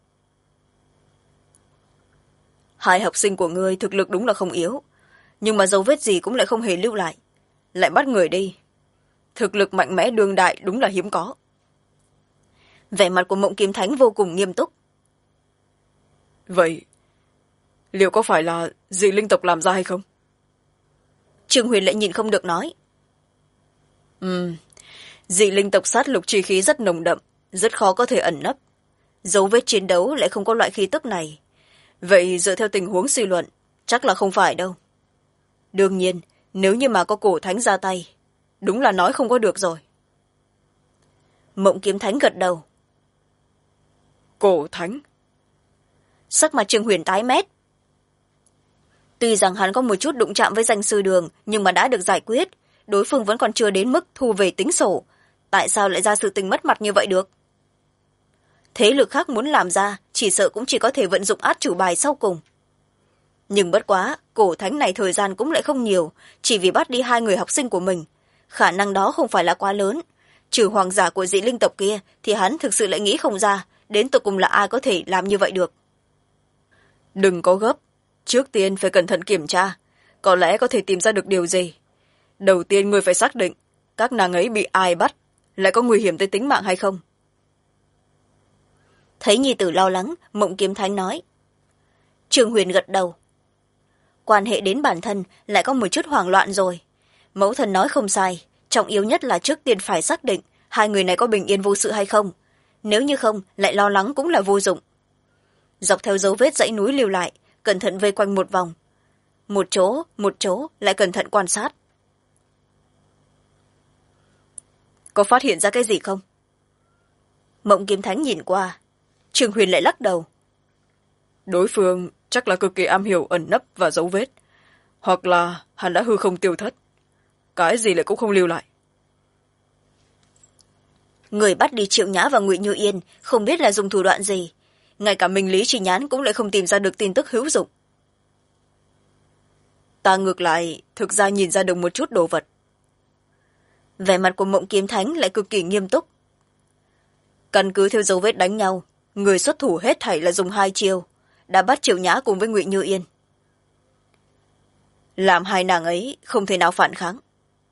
Hai học sinh của ngươi thực lực đúng là không yếu, nhưng mà dấu vết gì cũng lại không hề lưu lại, lại bắt người đi. Thực lực mạnh mẽ đương đại đúng là hiếm có. Vẻ mặt của Mộng Kiếm Thánh vô cùng nghiêm túc. Vậy liệu có phải là dị linh tộc làm ra hay không? Trương Huyền lại nhìn không được nói. Dị linh tộc sát lục chi khí rất nồng đậm, rất khó có thể ẩn nấp. Dấu vết chiến đấu lại không có loại khí tức này. Vậy dựa theo tình huống suy luận, chắc là không phải đâu. Đương nhiên, nếu như mà có cổ thánh ra tay, đúng là nói không có được rồi. Mộng Kiếm Thánh gật đầu. Cổ thánh? Sắc mặt Trương Huyền tái mét. Tuy rằng hắn có một chút đụng chạm với danh sư Đường, nhưng mà đã được giải quyết. Đối phương vẫn còn chưa đến mức thu về tính sổ. Tại sao lại ra sự tình mất mặt như vậy được? Thế lực khác muốn làm ra, chỉ sợ cũng chỉ có thể vận dụng át chủ bài sau cùng. Nhưng bất quá, cổ thánh này thời gian cũng lại không nhiều, chỉ vì bắt đi 2 người học sinh của mình. Khả năng đó không phải là quá lớn. Trừ hoàng giả của dị linh tộc kia, thì hắn thực sự lại nghĩ không ra, đến tận cùng là ai có thể làm như vậy được. Đừng có gấp, trước tiên phải cẩn thận kiểm tra, có lẽ có thể tìm ra được điều gì. Đầu tiên ngươi phải xác định, các nàng ấy bị ai bắt, lại có nguy hiểm tới tính mạng hay không. Thấy nhi tử lo lắng, Mộng Kiếm Thánh nói. Trương Huyền gật đầu. Quan hệ đến bản thân lại có một chút hoảng loạn rồi. Mẫu thân nói không sai, trọng yếu nhất là trước tiên phải xác định 2 người này có bình yên vô sự hay không. Nếu như không, lại lo lắng cũng là vô dụng. Dọc theo dấu vết dãy núi lưu lại, cẩn thận vây quanh một vòng. Một chỗ, lại cẩn thận quan sát. Có phát hiện ra cái gì không? Mộng Kiếm Thánh nhìn qua. Trương Huyền lại lắc đầu. Đối phương chắc là cực kỳ am hiểu ẩn nấp và dấu vết. Hoặc là hắn đã hư không tiêu thất. Cái gì lại cũng không lưu lại. Người bắt đi Triệu Nhã và Ngụy Như Yên không biết là dùng thủ đoạn gì. Ngay cả mình Lý Chỉ Nhán cũng lại không tìm ra được tin tức hữu dụng. Ta ngược lại thực ra nhìn ra được một chút đồ vật. Vẻ mặt của Mộng Kiếm Thánh lại cực kỳ nghiêm túc. Căn cứ theo dấu vết đánh nhau, người xuất thủ hết thảy là dùng 2 chiêu, đã bắt Triệu Nhã cùng với Ngụy Như Yên. Làm 2 nàng ấy không thể nào phản kháng.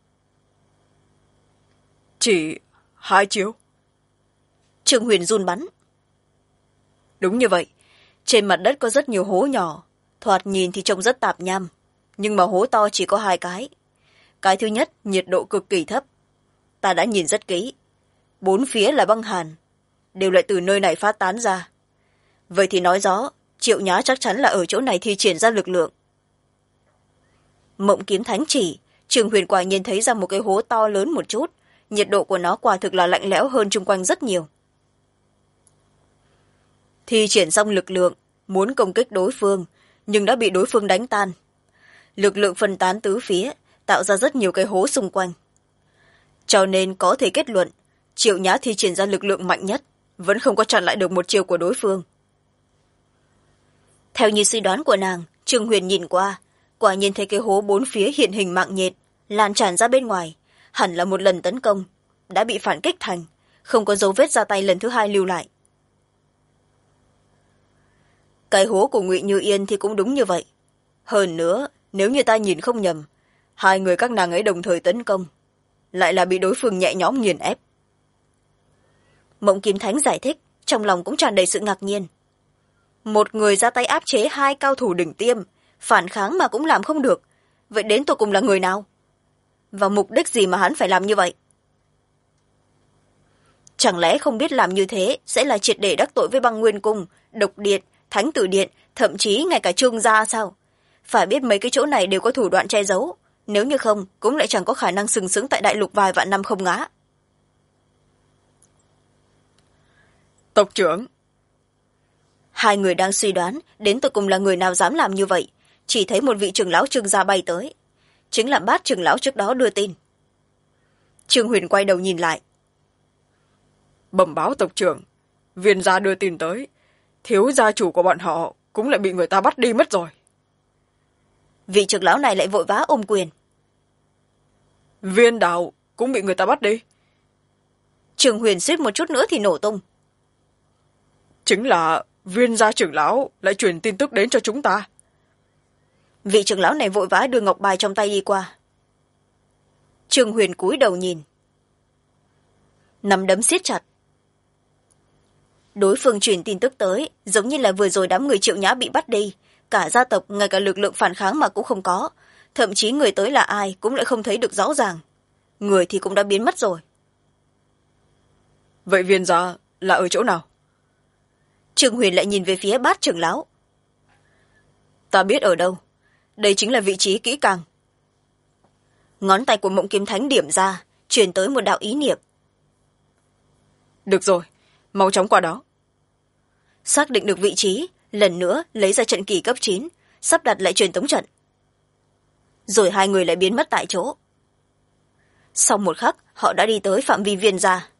Chỉ 2 chiêu? Trương Huyền run bắn. Đúng như vậy, trên mặt đất có rất nhiều hố nhỏ, thoạt nhìn thì trông rất tạp nham, nhưng mà hố to chỉ có 2 cái. Cái thứ nhất, nhiệt độ cực kỳ thấp. Ta đã nhìn rất kỹ. 4 phía là băng hàn, đều lại từ nơi này phát tán ra. Vậy thì nói rõ, Triệu Nhã chắc chắn là ở chỗ này thi triển ra lực lượng. Mộng Kiếm Thánh chỉ, Trương Huyền quả nhiên thấy ra một cái hố to lớn một chút, nhiệt độ của nó quả thực là lạnh lẽo hơn chung quanh rất nhiều. Thi triển xong lực lượng, muốn công kích đối phương, nhưng đã bị đối phương đánh tan. Lực lượng phân tán tứ phía, tạo ra rất nhiều cái hố xung quanh. Cho nên có thể kết luận, Triệu Nhã thi triển ra lực lượng mạnh nhất, vẫn không có chặn lại được một chiêu của đối phương. Theo như suy đoán của nàng, Trương Huyền nhìn qua, quả nhiên thấy cái hố 4 phía hiện hình mạng nhện, lan tràn ra bên ngoài, hẳn là một lần tấn công, đã bị phản kích thành, không có dấu vết ra tay lần thứ 2 lưu lại. Cái hố của Ngụy Như Yên thì cũng đúng như vậy. Hơn nữa, nếu như ta nhìn không nhầm, 2 người các nàng ấy đồng thời tấn công, lại là bị đối phương nhẹ nhõm nghiền ép. Mộng Kiếm Thánh giải thích, trong lòng cũng tràn đầy sự ngạc nhiên. Một người ra tay áp chế 2 cao thủ đỉnh tiêm, phản kháng mà cũng làm không được. Vậy đến tột cùng là người nào? Và mục đích gì mà hắn phải làm như vậy? Chẳng lẽ không biết làm như thế sẽ là triệt để đắc tội với Băng Nguyên Cung, Độc Điện, Thánh Tử Điện, thậm chí ngay cả Trương gia sao? Phải biết mấy cái chỗ này đều có thủ đoạn che giấu, nếu như không cũng lại chẳng có khả năng sừng sững tại đại lục vài vạn năm không ngã. Tộc trưởng. 2 người đang suy đoán đến tận cùng là người nào dám làm như vậy, chỉ thấy một vị trưởng lão Trương gia bay tới, chính là Bát trưởng lão trước đó đưa tin. Trương Huyền quay đầu nhìn lại. Bẩm báo tộc trưởng, Viên gia đưa tin tới, thiếu gia chủ của bọn họ cũng lại bị người ta bắt đi mất rồi. Vị trưởng lão này lại vội vã ôm quyền. Viên đạo cũng bị người ta bắt đi. Trương Huyền suýt một chút nữa thì nổ tung. Chính là Viên gia trưởng lão lại truyền tin tức đến cho chúng ta. Vị trưởng lão này vội vã đưa ngọc bài trong tay đi qua. Trương Huyền cúi đầu nhìn, nắm đấm siết chặt. Đối phương truyền tin tức tới, giống như là vừa rồi đám người Triệu Nhã bị bắt đi, cả gia tộc ngay cả lực lượng phản kháng mà cũng không có, thậm chí người tới là ai cũng lại không thấy được rõ ràng, người thì cũng đã biến mất rồi. Vậy Viên gia là ở chỗ nào? Trương Huyền lại nhìn về phía Bát trưởng lão. Ta biết ở đâu, đây chính là vị trí kỹ càng. Ngón tay của Mộng Kiếm Thánh điểm ra, truyền tới một đạo ý niệm. Được rồi, mau chóng qua đó. Xác định được vị trí, lần nữa lấy ra trận kỳ cấp 9, sắp đặt lại truyền tống trận. Rồi hai người lại biến mất tại chỗ. Sau một khắc, họ đã đi tới phạm vi Viên gia.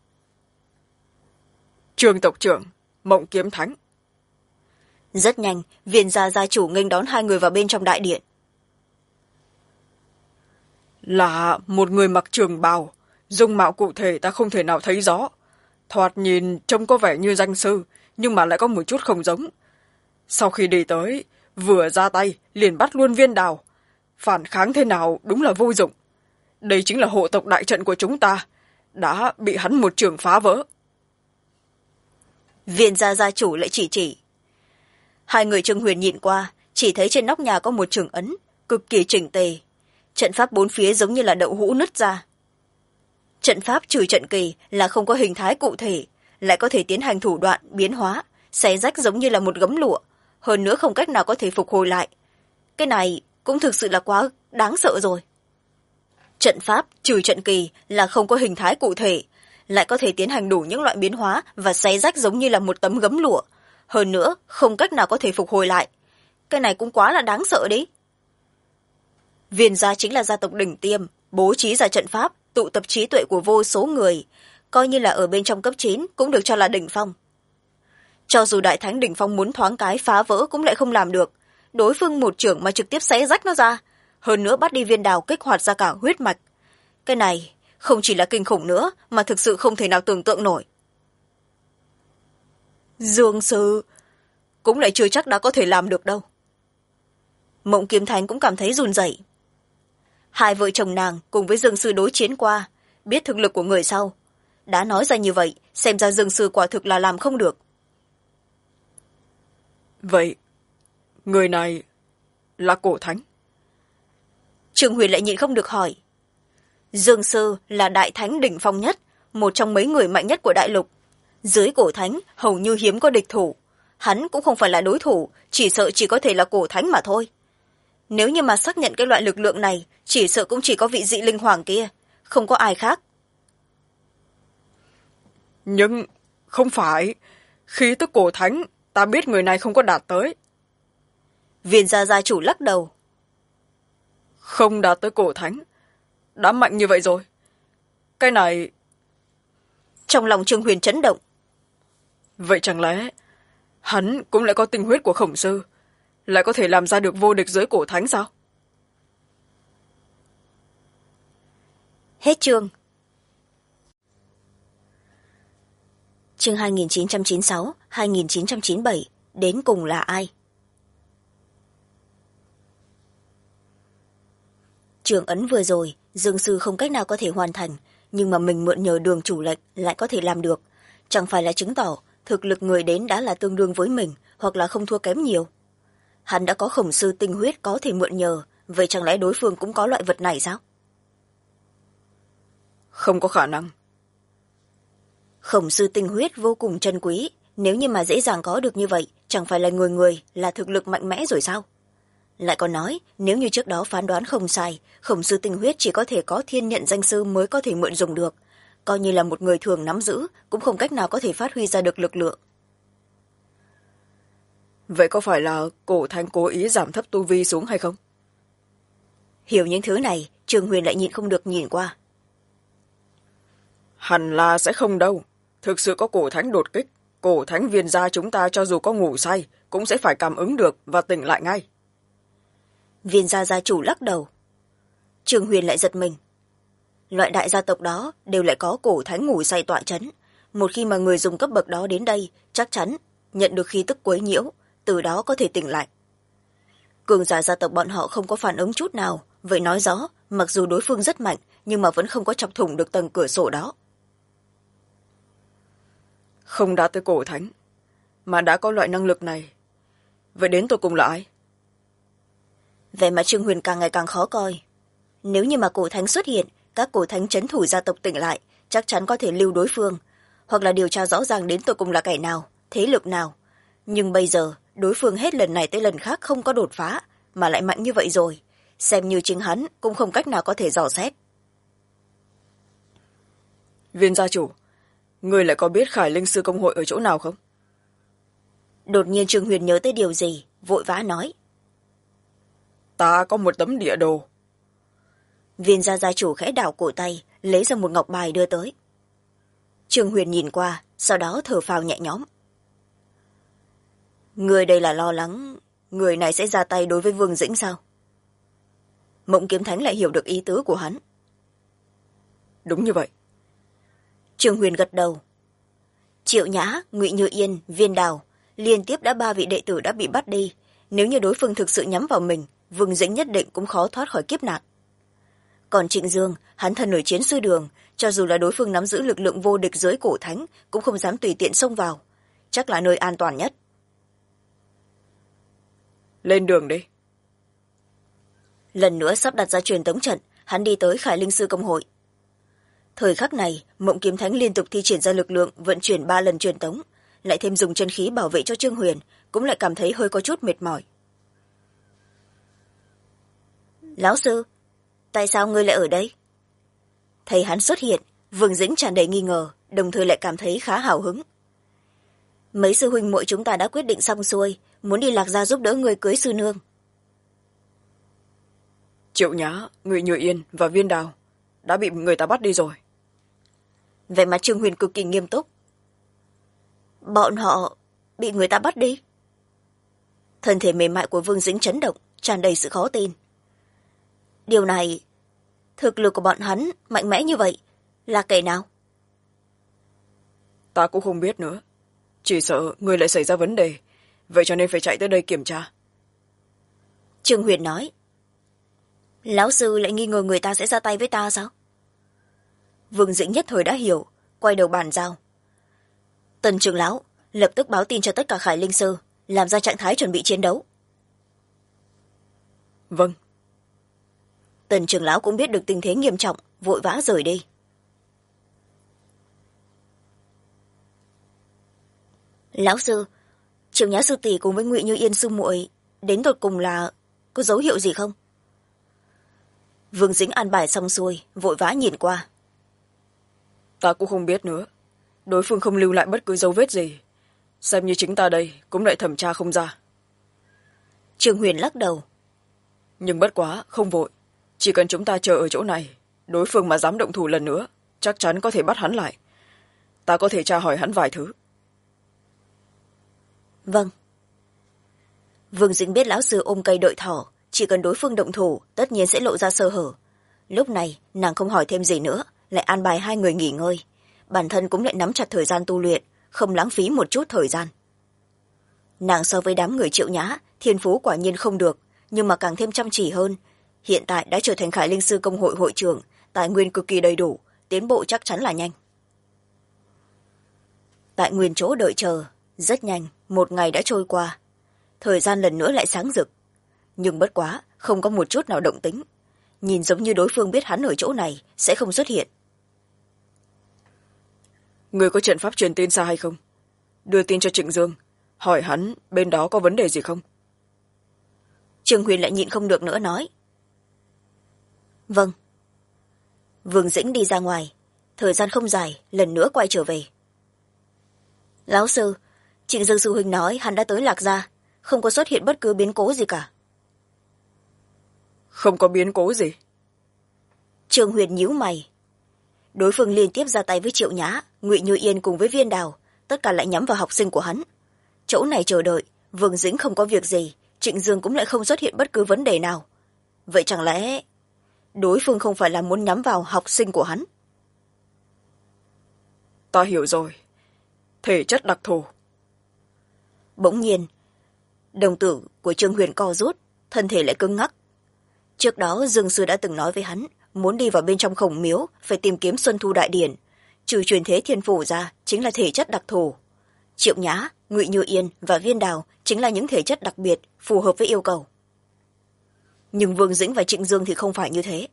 Trương tộc trưởng, Mộng Kiếm Thánh. Rất nhanh, Viên gia gia chủ nghênh đón hai người vào bên trong đại điện. Là một người mặc trường bào, dung mạo cụ thể ta không thể nào thấy rõ. Thoạt nhìn trông có vẻ như danh sư, nhưng mà lại có một chút không giống. Sau khi đi tới, vừa ra tay liền bắt luôn Viên Đào. Phản kháng thế nào đúng là vô dụng. Đây chính là hộ tộc đại trận của chúng ta, đã bị hắn một trường phá vỡ. Viên gia gia chủ lại chỉ. Hai người Trương Huyền nhìn qua, chỉ thấy trên nóc nhà có một trường ấn, cực kỳ chỉnh tề. Trận pháp bốn phía giống như là đậu hũ nứt ra. Trận pháp trừ trận kỳ là không có hình thái cụ thể, lại có thể tiến hành thủ đoạn, biến hóa, xé rách giống như là một gấm lụa, hơn nữa không cách nào có thể phục hồi lại. Cái này cũng thực sự là quá đáng sợ rồi. Trận pháp trừ trận kỳ là không có hình thái cụ thể, lại có thể tiến hành đủ những loại biến hóa và xé rách giống như là một tấm gấm lụa, hơn nữa không cách nào có thể phục hồi lại. Cái này cũng quá là đáng sợ đấy. Viên gia chính là gia tộc đỉnh tiêm, bố trí ra trận pháp, tụ tập trí tuệ của vô số người, coi như là ở bên trong cấp 9 cũng được cho là đỉnh phong. Cho dù đại thánh đỉnh phong muốn thoáng cái phá vỡ cũng lại không làm được, đối phương một trưởng mà trực tiếp xé rách nó ra, hơn nữa bắt đi Viên Đào kích hoạt ra cả huyết mạch. Cái này không chỉ là kinh khủng nữa, mà thực sự không thể nào tưởng tượng nổi. Dương sư cũng lại chưa chắc đã có thể làm được đâu. Mộng Kiếm Thánh cũng cảm thấy run rẩy. Hai vợ chồng nàng cùng với Dương sư đối chiến qua, biết thực lực của người sau. Đã nói ra như vậy, xem ra Dương sư quả thực là làm không được. Vậy, người này là Cổ Thánh? Trương Huyền lại nhịn không được hỏi. Dương sư là đại thánh đỉnh phong nhất, một trong mấy người mạnh nhất của đại lục. Dưới Cổ Thánh hầu như hiếm có địch thủ. Hắn cũng không phải là đối thủ, chỉ sợ chỉ có thể là Cổ Thánh mà thôi. Nếu như mà xác nhận cái loại lực lượng này, chỉ sợ cũng chỉ có vị dị linh hoàng kia, không có ai khác. Nhưng không phải, khí tức Cổ Thánh ta biết người này không có đạt tới. Viên gia gia chủ lắc đầu. Không đạt tới Cổ Thánh, đã mạnh như vậy rồi. Cái này... Trong lòng Trương Huyền chấn động. Vậy chẳng lẽ hắn cũng lại có tinh huyết của Khổng Sư, lại có thể làm ra được vô địch dưới Cổ Thánh sao? Hết chương. Chương 2996, 2997, đến cùng là ai? Trường ấn vừa rồi, Dương sư không cách nào có thể hoàn thành, nhưng mà mình mượn nhờ đường chủ lệnh lại có thể làm được. Chẳng phải là chứng tỏ thực lực người đến đã là tương đương với mình, hoặc là không thua kém nhiều. Hắn đã có Khổng sư tinh huyết có thể mượn nhờ, vậy chẳng lẽ đối phương cũng có loại vật này sao? Không có khả năng. Khổng sư tinh huyết vô cùng chân quý, nếu như mà dễ dàng có được như vậy, chẳng phải là người là thực lực mạnh mẽ rồi sao? Lại còn nói, nếu như trước đó phán đoán không sai, Khổng sư tinh huyết chỉ có thể có thiên nhận danh sư mới có thể mượn dùng được, coi như là một người thường nắm giữ, cũng không cách nào có thể phát huy ra được lực lượng. Vậy có phải là Cổ Thánh cố ý giảm thấp tu vi xuống hay không? Hiểu những thứ này, Trương Huyền lại nhịn không được nhìn qua. Hẳn là sẽ không đâu. Thực sự có Cổ Thánh đột kích, Cổ Thánh Viên gia chúng ta cho dù có ngủ say, cũng sẽ phải cảm ứng được và tỉnh lại ngay. Viên gia gia chủ lắc đầu. Trương Huyền lại giật mình. Loại đại gia tộc đó đều lại có Cổ Thánh ngủ say tọa chấn. Một khi mà người dùng cấp bậc đó đến đây, chắc chắn nhận được khí tức quấy nhiễu, từ đó có thể tỉnh lại. Cường giả gia tộc bọn họ không có phản ứng chút nào, vậy nói rõ, mặc dù đối phương rất mạnh, nhưng mà vẫn không có chọc thủng được tầng cửa sổ đó. Không đã tới Cổ Thánh, mà đã có loại năng lực này. Vậy đến tôi cùng là ai? vẻ mặt Trương Huyền càng ngày càng khó coi. Nếu như mà cổ thánh xuất hiện, các cổ thánh trấn thủ gia tộc tỉnh lại, chắc chắn có thể lưu đối phương, hoặc là điều tra rõ ràng đến tột cùng là kẻ nào, thế lực nào. Nhưng bây giờ đối phương hết lần này tới lần khác không có đột phá, mà lại mạnh như vậy rồi, xem như chính hắn cũng không cách nào có thể dò xét. Viên gia chủ, người lại có biết Khải Linh sư công hội ở chỗ nào không? Đột nhiên Trương Huyền nhớ tới điều gì, vội vã nói. Ta có một tấm địa đồ. Viên gia chủ khẽ đảo cổ tay, lấy ra một ngọc bài đưa tới. Trương Huyền nhìn qua, sau đó thở phào nhẹ nhõm. Người đây là lo lắng người này sẽ ra tay đối với Vương Dĩnh sao? Mộng Kiếm Thánh lại hiểu được ý tứ của hắn. Đúng như vậy. Trương Huyền gật đầu. Triệu Nhã, Ngụy Như Yên, Viên Đào, liên tiếp đã 3 vị đệ tử đã bị bắt đi. Nếu như đối phương thực sự nhắm vào mình, Vương Dĩnh nhất định cũng khó thoát khỏi kiếp nạn. Còn Trịnh Dương, hắn thân ở chiến sư đường, cho dù là đối phương nắm giữ lực lượng vô địch dưới cổ thánh, cũng không dám tùy tiện xông vào. Chắc là nơi an toàn nhất. Lên đường đi. Lần nữa sắp đặt ra truyền tống trận, hắn đi tới Khải Linh sư công hội. Thời khắc này, Mộng Kiếm Thánh liên tục thi triển ra lực lượng vận chuyển 3 lần truyền tống, lại thêm dùng chân khí bảo vệ cho Trương Huyền, cũng lại cảm thấy hơi có chút mệt mỏi. Lão sư, tại sao ngươi lại ở đây? Thấy hắn xuất hiện, Vương Dĩnh tràn đầy nghi ngờ, đồng thời lại cảm thấy khá hào hứng. Mấy sư huynh muội chúng ta đã quyết định xong xuôi, muốn đi Lạc Gia giúp đỡ người cưới sư nương. Triệu Nhã, Ngụy Như Yên và Viên Đào đã bị người ta bắt đi rồi. Vẻ mặt Trương Huyền cực kỳ nghiêm túc. Bọn họ bị người ta bắt đi? Thân thể mềm mại của Vương Dĩnh chấn động, tràn đầy sự khó tin. Điều này, thực lực của bọn hắn mạnh mẽ như vậy, là kẻ nào? Ta cũng không biết nữa. Chỉ sợ người lại xảy ra vấn đề, vậy cho nên phải chạy tới đây kiểm tra. Trương Huyền nói. Lão sư lại nghi ngờ người ta sẽ ra tay với ta sao? Vương Dĩnh nhất thời đã hiểu, quay đầu bàn giao. Tần trưởng lão lập tức báo tin cho tất cả Khải Linh sư, làm ra trạng thái chuẩn bị chiến đấu. Vâng. Tần trưởng lão cũng biết được tình thế nghiêm trọng, vội vã rời đi. Lão sư, Triệu Nhã sư tỷ cùng với Ngụy Như Yên sư muội đến tột cùng là có dấu hiệu gì không? Vương Dĩnh an bài xong xuôi, vội vã nhìn qua. Ta cũng không biết nữa. Đối phương không lưu lại bất cứ dấu vết gì. Xem như chính ta đây cũng lại thẩm tra không ra. Trương Huyền lắc đầu. Nhưng bất quá, không vội. Chỉ cần chúng ta chờ ở chỗ này, đối phương mà dám động thủ lần nữa, chắc chắn có thể bắt hắn lại. Ta có thể tra hỏi hắn vài thứ. Vâng. Vương Dĩnh biết lão sư ôm cây đợi thỏ, chỉ cần đối phương động thủ, tất nhiên sẽ lộ ra sơ hở. Lúc này, nàng không hỏi thêm gì nữa, lại an bài 2 người nghỉ ngơi. Bản thân cũng lại nắm chặt thời gian tu luyện, không lãng phí một chút thời gian. Nàng so với đám người Triệu Nhã, thiên phú quả nhiên không được, nhưng mà càng thêm chăm chỉ hơn. Hiện tại đã trở thành Khải Linh sư công hội hội trưởng, tài nguyên cực kỳ đầy đủ, tiến bộ chắc chắn là nhanh. Tại nguyên chỗ đợi chờ, rất nhanh, 1 ngày đã trôi qua. Thời gian lần nữa lại sáng rực. Nhưng bất quá, không có một chút nào động tĩnh. Nhìn giống như đối phương biết hắn ở chỗ này, sẽ không xuất hiện. Người có trận pháp truyền tin xa hay không? Đưa tin cho Trịnh Dương, hỏi hắn bên đó có vấn đề gì không? Trương Huyền lại nhịn không được nữa nói. Vâng. Vương Dĩnh đi ra ngoài, thời gian không dài, lần nữa quay trở về. Lão sư, Trịnh Dương sư huynh nói hắn đã tới Lạc Gia, không có xuất hiện bất cứ biến cố gì cả. Không có biến cố gì? Trương Huyền nhíu mày. Đối phương liên tiếp ra tay với Triệu Nhã, Ngụy Như Yên cùng với Viên Đào, tất cả lại nhắm vào học sinh của hắn. Chỗ này chờ đợi, Vương Dĩnh không có việc gì, Trịnh Dương cũng lại không xuất hiện bất cứ vấn đề nào. Vậy chẳng lẽ đối phương không phải là muốn nhắm vào học sinh của hắn? Ta hiểu rồi. Thể chất đặc thù. Bỗng nhiên, đồng tử của Trương Huyền co rút, thân thể lại cứng ngắc. Trước đó Dương Sư đã từng nói với hắn, muốn đi vào bên trong Khổng Miếu phải tìm kiếm Xuân Thu Đại Điển, trừ truyền thế thiên phủ ra chính là thể chất đặc thù. Triệu Nhã, Ngụy Như Yên và Viên Đào chính là những thể chất đặc biệt phù hợp với yêu cầu. nhưng Vương Dĩnh và Trịnh Dương thì không phải như thế.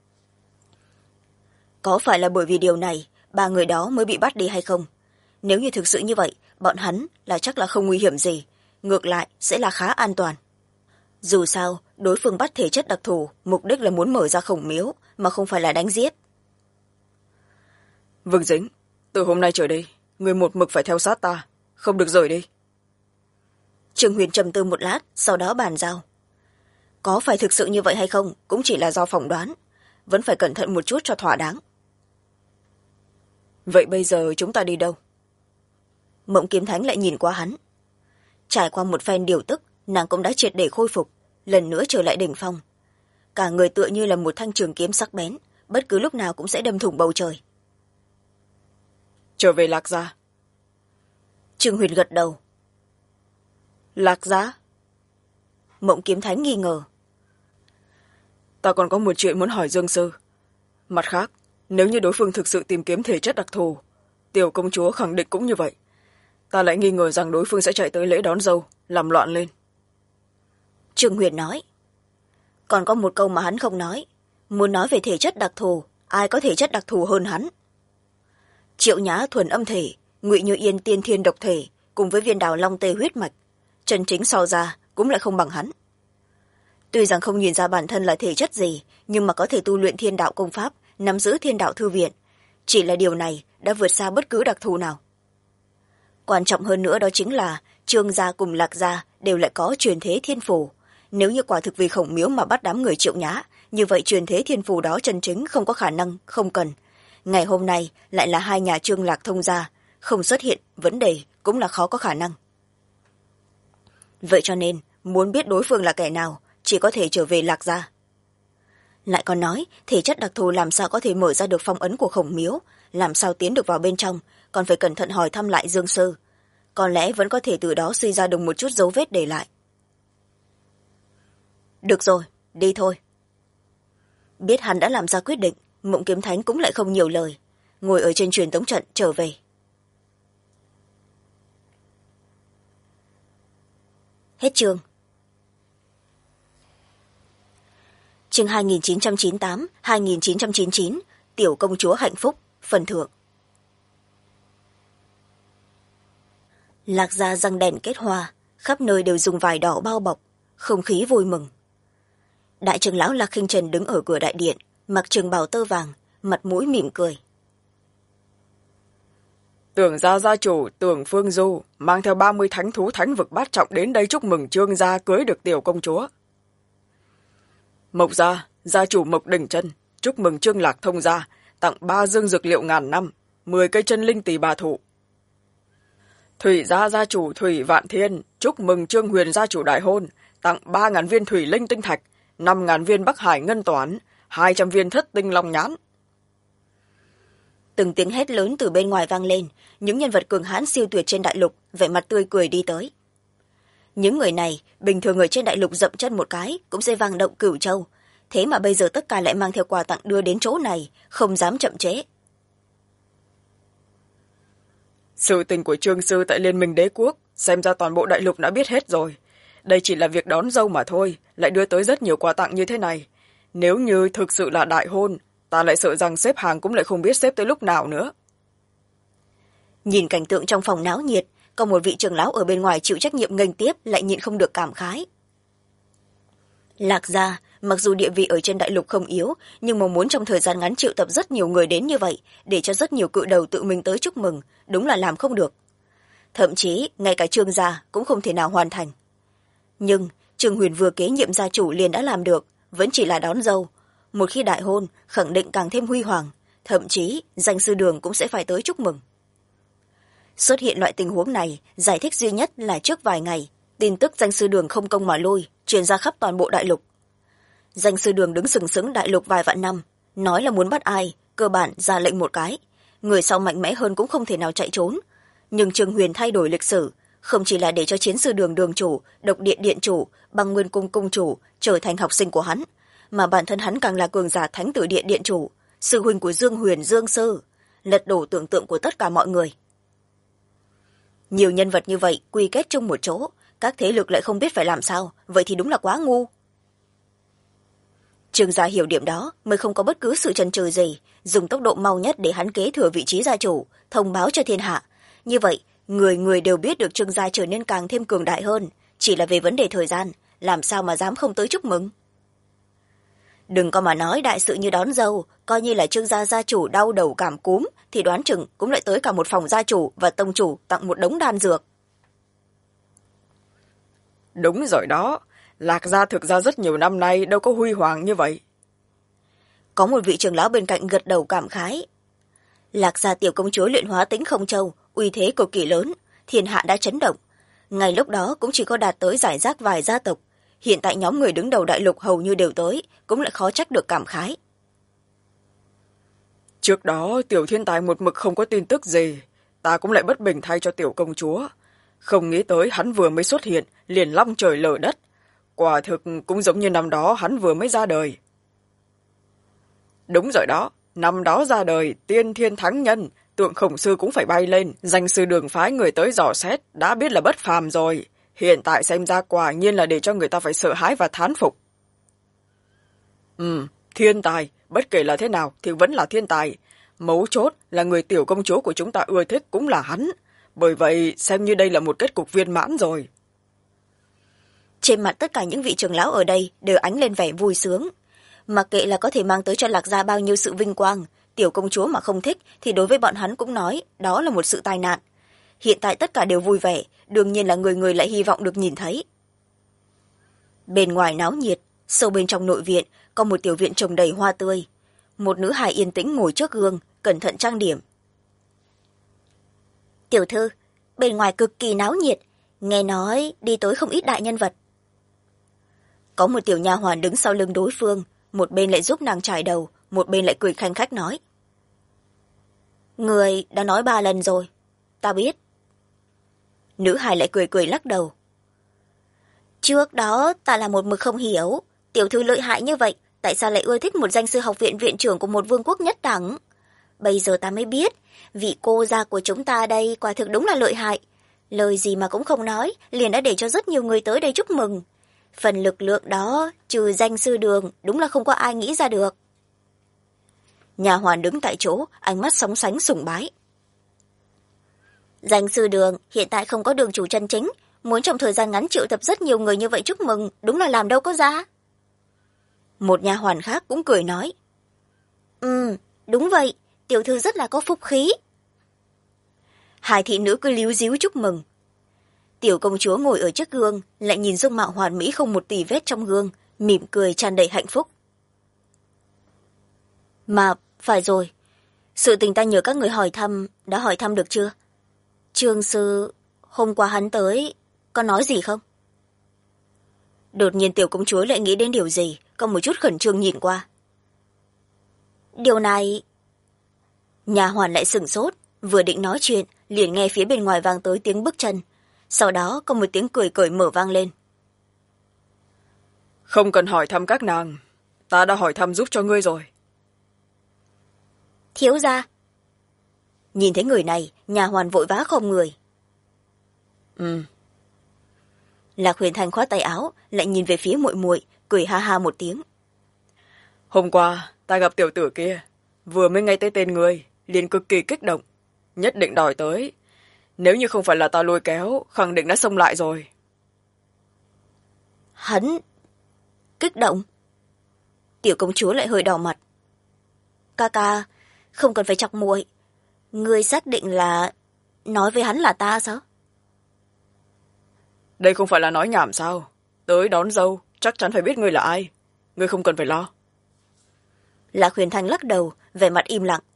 Có phải là bởi vì điều này ba người đó mới bị bắt đi hay không? Nếu như thực sự như vậy, bọn hắn là chắc là không nguy hiểm gì, ngược lại sẽ là khá an toàn. Dù sao đối phương bắt thể chất đặc thù, mục đích là muốn mở ra khổng miếu mà không phải là đánh giết. Vương Dĩnh, từ hôm nay trở đi người một mực phải theo sát ta, không được rời đi. Trương Huyền trầm tư một lát, sau đó bàn giao. Có phải thực sự như vậy hay không cũng chỉ là do phỏng đoán, vẫn phải cẩn thận một chút cho thỏa đáng. Vậy bây giờ chúng ta đi đâu? Mộng Kiếm Thánh lại nhìn qua hắn. Trải qua một phen điều tức, nàng cũng đã triệt để khôi phục, lần nữa trở lại đỉnh phong. Cả người tựa như là một thanh trường kiếm sắc bén, bất cứ lúc nào cũng sẽ đâm thủng bầu trời. Trở về Lạc Gia. Trương Huyền gật đầu. Lạc Gia? Mộng Kiếm Thánh nghi ngờ. Ta còn có một chuyện muốn hỏi Dương Sư. Mặt khác, nếu như đối phương thực sự tìm kiếm thể chất đặc thù, tiểu công chúa khẳng định cũng như vậy, ta lại nghi ngờ rằng đối phương sẽ chạy tới lễ đón dâu làm loạn lên. Trương Huyền nói. Còn có một câu mà hắn không nói, muốn nói về thể chất đặc thù, ai có thể chất đặc thù hơn hắn? Triệu Nhã thuần âm thể, Ngụy Như Yên tiên thiên độc thể, cùng với viên đào long tê huyết mạch, chân chính so ra cũng lại không bằng hắn. Tuy rằng không nhìn ra bản thân là thể chất gì, nhưng mà có thể tu luyện thiên đạo công pháp, nắm giữ thiên đạo thư viện, chỉ là điều này đã vượt xa bất cứ đặc thù nào. Quan trọng hơn nữa đó chính là Trương gia cùng Lạc gia đều lại có truyền thế thiên phù. Nếu như quả thực vì khổng miếu mà bắt đám người Triệu Nhã, như vậy truyền thế thiên phù đó chân chính không có khả năng, không cần. Ngày hôm nay lại là hai nhà Trương Lạc thông gia, không xuất hiện vấn đề cũng là khó có khả năng. Vậy cho nên muốn biết đối phương là kẻ nào, chỉ có thể trở về Lạc gia. Lại còn nói thể chất đặc thù làm sao có thể mở ra được phong ấn của khổng miếu, làm sao tiến được vào bên trong, còn phải cẩn thận hỏi thăm lại Dương Sư. Có lẽ vẫn có thể từ đó suy ra được một chút dấu vết để lại. Được rồi, đi thôi. Biết hắn đã làm ra quyết định, Mộng Kiếm Thánh cũng lại không nhiều lời, ngồi ở trên truyền tống trận trở về. Hết chương. Chương 2998-2999, Tiểu công chúa hạnh phúc, phần thưởng. Lạc gia răng đèn kết hoa, khắp nơi đều dùng vải đỏ bao bọc, không khí vui mừng. Đại trưởng lão Lạc Khinh Trần đứng ở cửa đại điện, mặc trường bào tơ vàng, mặt mũi mỉm cười. Tưởng gia gia chủ Tưởng Phương Du mang theo 30 thánh thú thánh vực bát trọng đến đây chúc mừng Trương gia cưới được tiểu công chúa. Mộc gia gia chủ Mộc Đình Chân chúc mừng Trương Lạc thông gia, tặng 3 dương dược liệu ngàn năm, 10 cây chân linh tỳ bà thụ. Thủy gia gia chủ Thủy Vạn Thiên chúc mừng Trương Huyền gia chủ đại hôn, tặng 3.000 viên thủy linh tinh thạch, 5.000 viên Bắc Hải ngân toán, 200 viên thất tinh long nhãn. Từng tiếng hét lớn từ bên ngoài vang lên, những nhân vật cường hãn siêu tuyệt trên đại lục vẻ mặt tươi cười đi tới. Những người này bình thường người trên đại lục dậm chân một cái cũng sẽ vang động cửu châu, thế mà bây giờ tất cả lại mang theo quà tặng đưa đến chỗ này, không dám chậm trễ. Sự tình của Trương sư tại Liên minh Đế quốc xem ra toàn bộ đại lục đã biết hết rồi. Đây chỉ là việc đón dâu mà thôi, lại đưa tới rất nhiều quà tặng như thế này. Nếu như thực sự là đại hôn, ta lại sợ rằng xếp hàng cũng lại không biết xếp tới lúc nào nữa. Nhìn cảnh tượng trong phòng náo nhiệt, có một vị trưởng lão ở bên ngoài chịu trách nhiệm nghênh tiếp lại nhịn không được cảm khái. Lạc gia mặc dù địa vị ở trên đại lục không yếu, nhưng mà muốn trong thời gian ngắn triệu tập rất nhiều người đến như vậy, để cho rất nhiều cự đầu tự mình tới chúc mừng, đúng là làm không được. Thậm chí ngay cả Trương gia cũng không thể nào hoàn thành. Nhưng Trương Huyền vừa kế nhiệm gia chủ liền đã làm được, vẫn chỉ là đón dâu. Một khi đại hôn khẳng định càng thêm huy hoàng, thậm chí danh sư đường cũng sẽ phải tới chúc mừng. Xuất hiện loại tình huống này, giải thích duy nhất là trước vài ngày tin tức danh sư đường không công mà lui truyền ra khắp toàn bộ đại lục. Danh sư đường đứng sừng sững đại lục vài vạn năm, nói là muốn bắt ai cơ bản ra lệnh một cái, người sau mạnh mẽ hơn cũng không thể nào chạy trốn. Nhưng Trương Huyền thay đổi lịch sử, không chỉ là để cho chiến sư đường đường chủ, độc điện điện chủ, băng nguyên cung cung chủ trở thành học sinh của hắn, mà bản thân hắn càng là cường giả thánh tử điện điện chủ, sư huynh của Dương Huyền Dương sư, lật đổ tưởng tượng của tất cả mọi người. Nhiều nhân vật như vậy quy kết chung một chỗ, các thế lực lại không biết phải làm sao, vậy thì đúng là quá ngu. Trương gia hiểu điểm đó mới không có bất cứ sự chần chừ gì, dùng tốc độ mau nhất để hắn kế thừa vị trí gia chủ, thông báo cho thiên hạ. Như vậy người người đều biết được Trương gia trở nên càng thêm cường đại hơn, chỉ là về vấn đề thời gian, làm sao mà dám không tới chúc mừng. Đừng có mà nói đại sự như đón dâu, coi như là Trương gia gia chủ đau đầu cảm cúm thì đoán chừng cũng lại tới cả một phòng gia chủ và tông chủ tặng một đống đan dược. Đúng rồi đó, Lạc gia thực ra rất nhiều năm nay đâu có huy hoàng như vậy. Có một vị trưởng lão bên cạnh gật đầu cảm khái. Lạc gia tiểu công chúa luyện hóa tính không châu, uy thế cực kỳ lớn, thiên hạ đã chấn động. Ngay lúc đó cũng chỉ có đạt tới giải rác vài gia tộc, hiện tại nhóm người đứng đầu đại lục hầu như đều tới, cũng lại khó trách được cảm khái. Trước đó tiểu thiên tài một mực không có tin tức gì, ta cũng lại bất bình thay cho tiểu công chúa. Không nghĩ tới hắn vừa mới xuất hiện liền long trời lở đất, quả thực cũng giống như năm đó hắn vừa mới ra đời. Đúng rồi đó, năm đó ra đời tiên thiên thắng nhân, tượng khổng sư cũng phải bay lên, danh sư đường phái người tới dò xét đã biết là bất phàm rồi, hiện tại xem ra quả nhiên là để cho người ta phải sợ hãi và thán phục. Thiên tài bất kể là thế nào thì vẫn là thiên tài, mấu chốt là người tiểu công chúa của chúng ta ưa thích cũng là hắn, bởi vậy xem như đây là một kết cục viên mãn rồi. Trên mặt tất cả những vị trưởng lão ở đây đều ánh lên vẻ vui sướng. Mặc kệ là có thể mang tới cho Lạc gia bao nhiêu sự vinh quang, tiểu công chúa mà không thích thì đối với bọn hắn cũng nói đó là một sự tai nạn. Hiện tại tất cả đều vui vẻ, đương nhiên là người người lại hy vọng được nhìn thấy. Bên ngoài náo nhiệt, sâu bên trong nội viện có một tiểu viện trồng đầy hoa tươi. Một nữ hài yên tĩnh ngồi trước gương, cẩn thận trang điểm. Tiểu thư, bên ngoài cực kỳ náo nhiệt, nghe nói đi tới không ít đại nhân vật. Có một tiểu nha hoàn đứng sau lưng đối phương, một bên lại giúp nàng chải đầu, một bên lại cười khanh khách nói. Người đã nói 3 lần rồi, ta biết. Nữ hài lại cười cười lắc đầu. Trước đó ta là một mực không hiểu, tiểu thư lợi hại như vậy, tại sao lại ưa thích một danh sư học viện viện trưởng của một vương quốc nhất đẳng? Bây giờ ta mới biết, vị cô gia của chúng ta đây quả thực đúng là lợi hại. Lời gì mà cũng không nói, liền đã để cho rất nhiều người tới đây chúc mừng. Phần lực lượng đó, trừ danh sư đường, đúng là không có ai nghĩ ra được. Nhà hoàn đứng tại chỗ, ánh mắt sóng sánh sùng bái. Danh sư đường hiện tại không có đường chủ chân chính, muốn trong thời gian ngắn triệu tập rất nhiều người như vậy chúc mừng, đúng là làm đâu có ra. Một nhà hoàn khác cũng cười nói. Đúng vậy, tiểu thư rất là có phúc khí. Hai thị nữ cứ líu díu chúc mừng. Tiểu công chúa ngồi ở trước gương, lại nhìn dung mạo hoàn mỹ không một tì vết trong gương, mỉm cười tràn đầy hạnh phúc. Mà, phải rồi, sự tình ta nhờ các người hỏi thăm, đã hỏi thăm được chưa? Trương sư, hôm qua hắn tới, có nói gì không? Đột nhiên tiểu công chúa lại nghĩ đến điều gì, có một chút khẩn trương nhìn qua. Điều này... Nhà hoàn lại sửng sốt, vừa định nói chuyện, liền nghe phía bên ngoài vang tới tiếng bước chân. Sau đó có một tiếng cười cởi mở vang lên. Không cần hỏi thăm các nàng, ta đã hỏi thăm giúp cho ngươi rồi. Thiếu gia. Nhìn thấy người này, nhà hoàn vội vã không người. Lạc Huyền Thanh khoát tay áo, lại nhìn về phía muội muội, cười ha ha một tiếng. Hôm qua ta gặp tiểu tử kia, vừa mới nghe tới tên ngươi, liền cực kỳ kích động, nhất định đòi tới. Nếu như không phải là ta lôi kéo, khẳng định đã xông lại rồi. Hắn kích động? Tiểu công chúa lại hơi đỏ mặt. Ca ca, không cần phải chọc muội. Ngươi xác định là nói với hắn là ta sao? Đây không phải là nói nhảm sao? Tới đón dâu, chắc chắn phải biết ngươi là ai. Ngươi không cần phải lo. Lạc Huyền Thanh lắc đầu, vẻ mặt im lặng.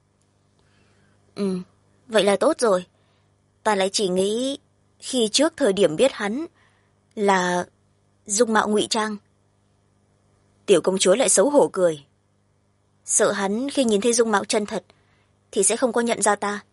Vậy là tốt rồi. Ta lại chỉ nghĩ khi trước thời điểm biết hắn là dung mạo ngụy trang. Tiểu công chúa lại xấu hổ cười. Sợ hắn khi nhìn thấy dung mạo chân thật thì sẽ không có nhận ra ta.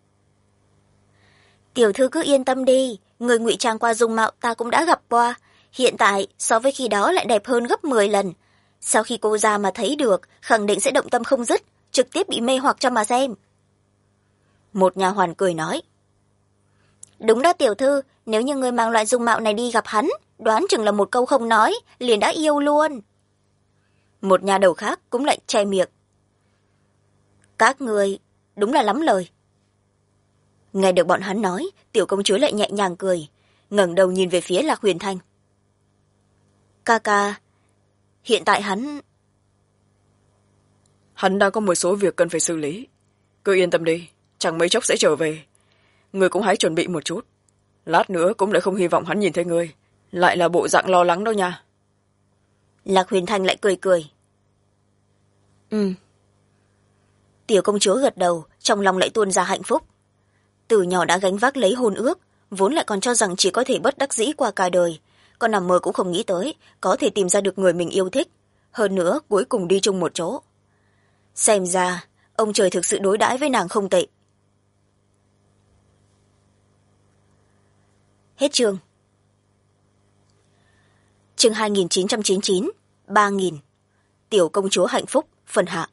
Tiểu thư cứ yên tâm đi, người ngụy trang qua dung mạo ta cũng đã gặp qua, hiện tại so với khi đó lại đẹp hơn gấp 10 lần. Sau khi cô ra mà thấy được, khẳng định sẽ động tâm không dứt, trực tiếp bị mê hoặc cho mà xem. Một nhà hoàn cười nói. Đúng đó tiểu thư, nếu như người mang loại dung mạo này đi gặp hắn, đoán chừng là một câu không nói, liền đã yêu luôn. một nhà đầu khác cũng lại che miệng. Các người đúng là lắm lời. Nghe được bọn hắn nói, tiểu công chúa lại nhẹ nhàng cười, ngẩng đầu nhìn về phía Lạc Huyền Thanh. Ca ca, hiện tại hắn đang có một số việc cần phải xử lý. Cứ yên tâm đi, chẳng mấy chốc sẽ trở về. Người cũng hãy chuẩn bị một chút, lát nữa cũng lại không hy vọng hắn nhìn thấy người lại là bộ dạng lo lắng đâu nha. Lạc Huyền Thanh lại cười cười. Tiểu công chúa gật đầu, trong lòng lại tuôn ra hạnh phúc. Từ nhỏ đã gánh vác lấy hôn ước, vốn lại còn cho rằng chỉ có thể bất đắc dĩ qua cả đời, còn nằm mơ cũng không nghĩ tới có thể tìm ra được người mình yêu thích, hơn nữa cuối cùng đi chung một chỗ. Xem ra ông trời thực sự đối đãi với nàng không tệ. Hết chương. Chương 2999, 3000. Tiểu công chúa hạnh phúc, phần hạ.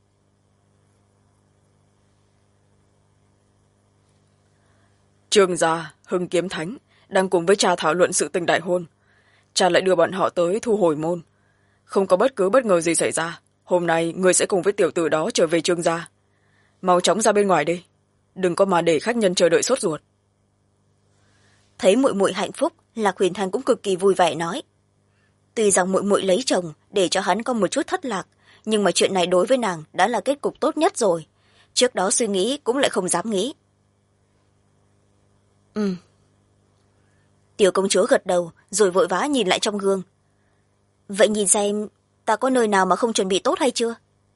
Trương gia, Hưng Kiếm Thánh đang cùng với cha thảo luận sự tình đại hôn. Cha lại đưa bọn họ tới thu hồi môn. Không có bất cứ bất ngờ gì xảy ra, hôm nay người sẽ cùng với tiểu tử đó trở về Trương gia. Mau chóng ra bên ngoài đi, đừng có mà để khách nhân chờ đợi sốt ruột. Thấy muội muội hạnh phúc, Lạc Huyền Thanh cũng cực kỳ vui vẻ nói. Tuy rằng muội muội lấy chồng để cho hắn có một chút thất lạc, nhưng mà chuyện này đối với nàng đã là kết cục tốt nhất rồi. Trước đó suy nghĩ cũng lại không dám nghĩ. Tiểu công chúa gật đầu rồi vội vã nhìn lại trong gương. Vậy nhìn xem ta có nơi nào mà không chuẩn bị tốt hay chưa?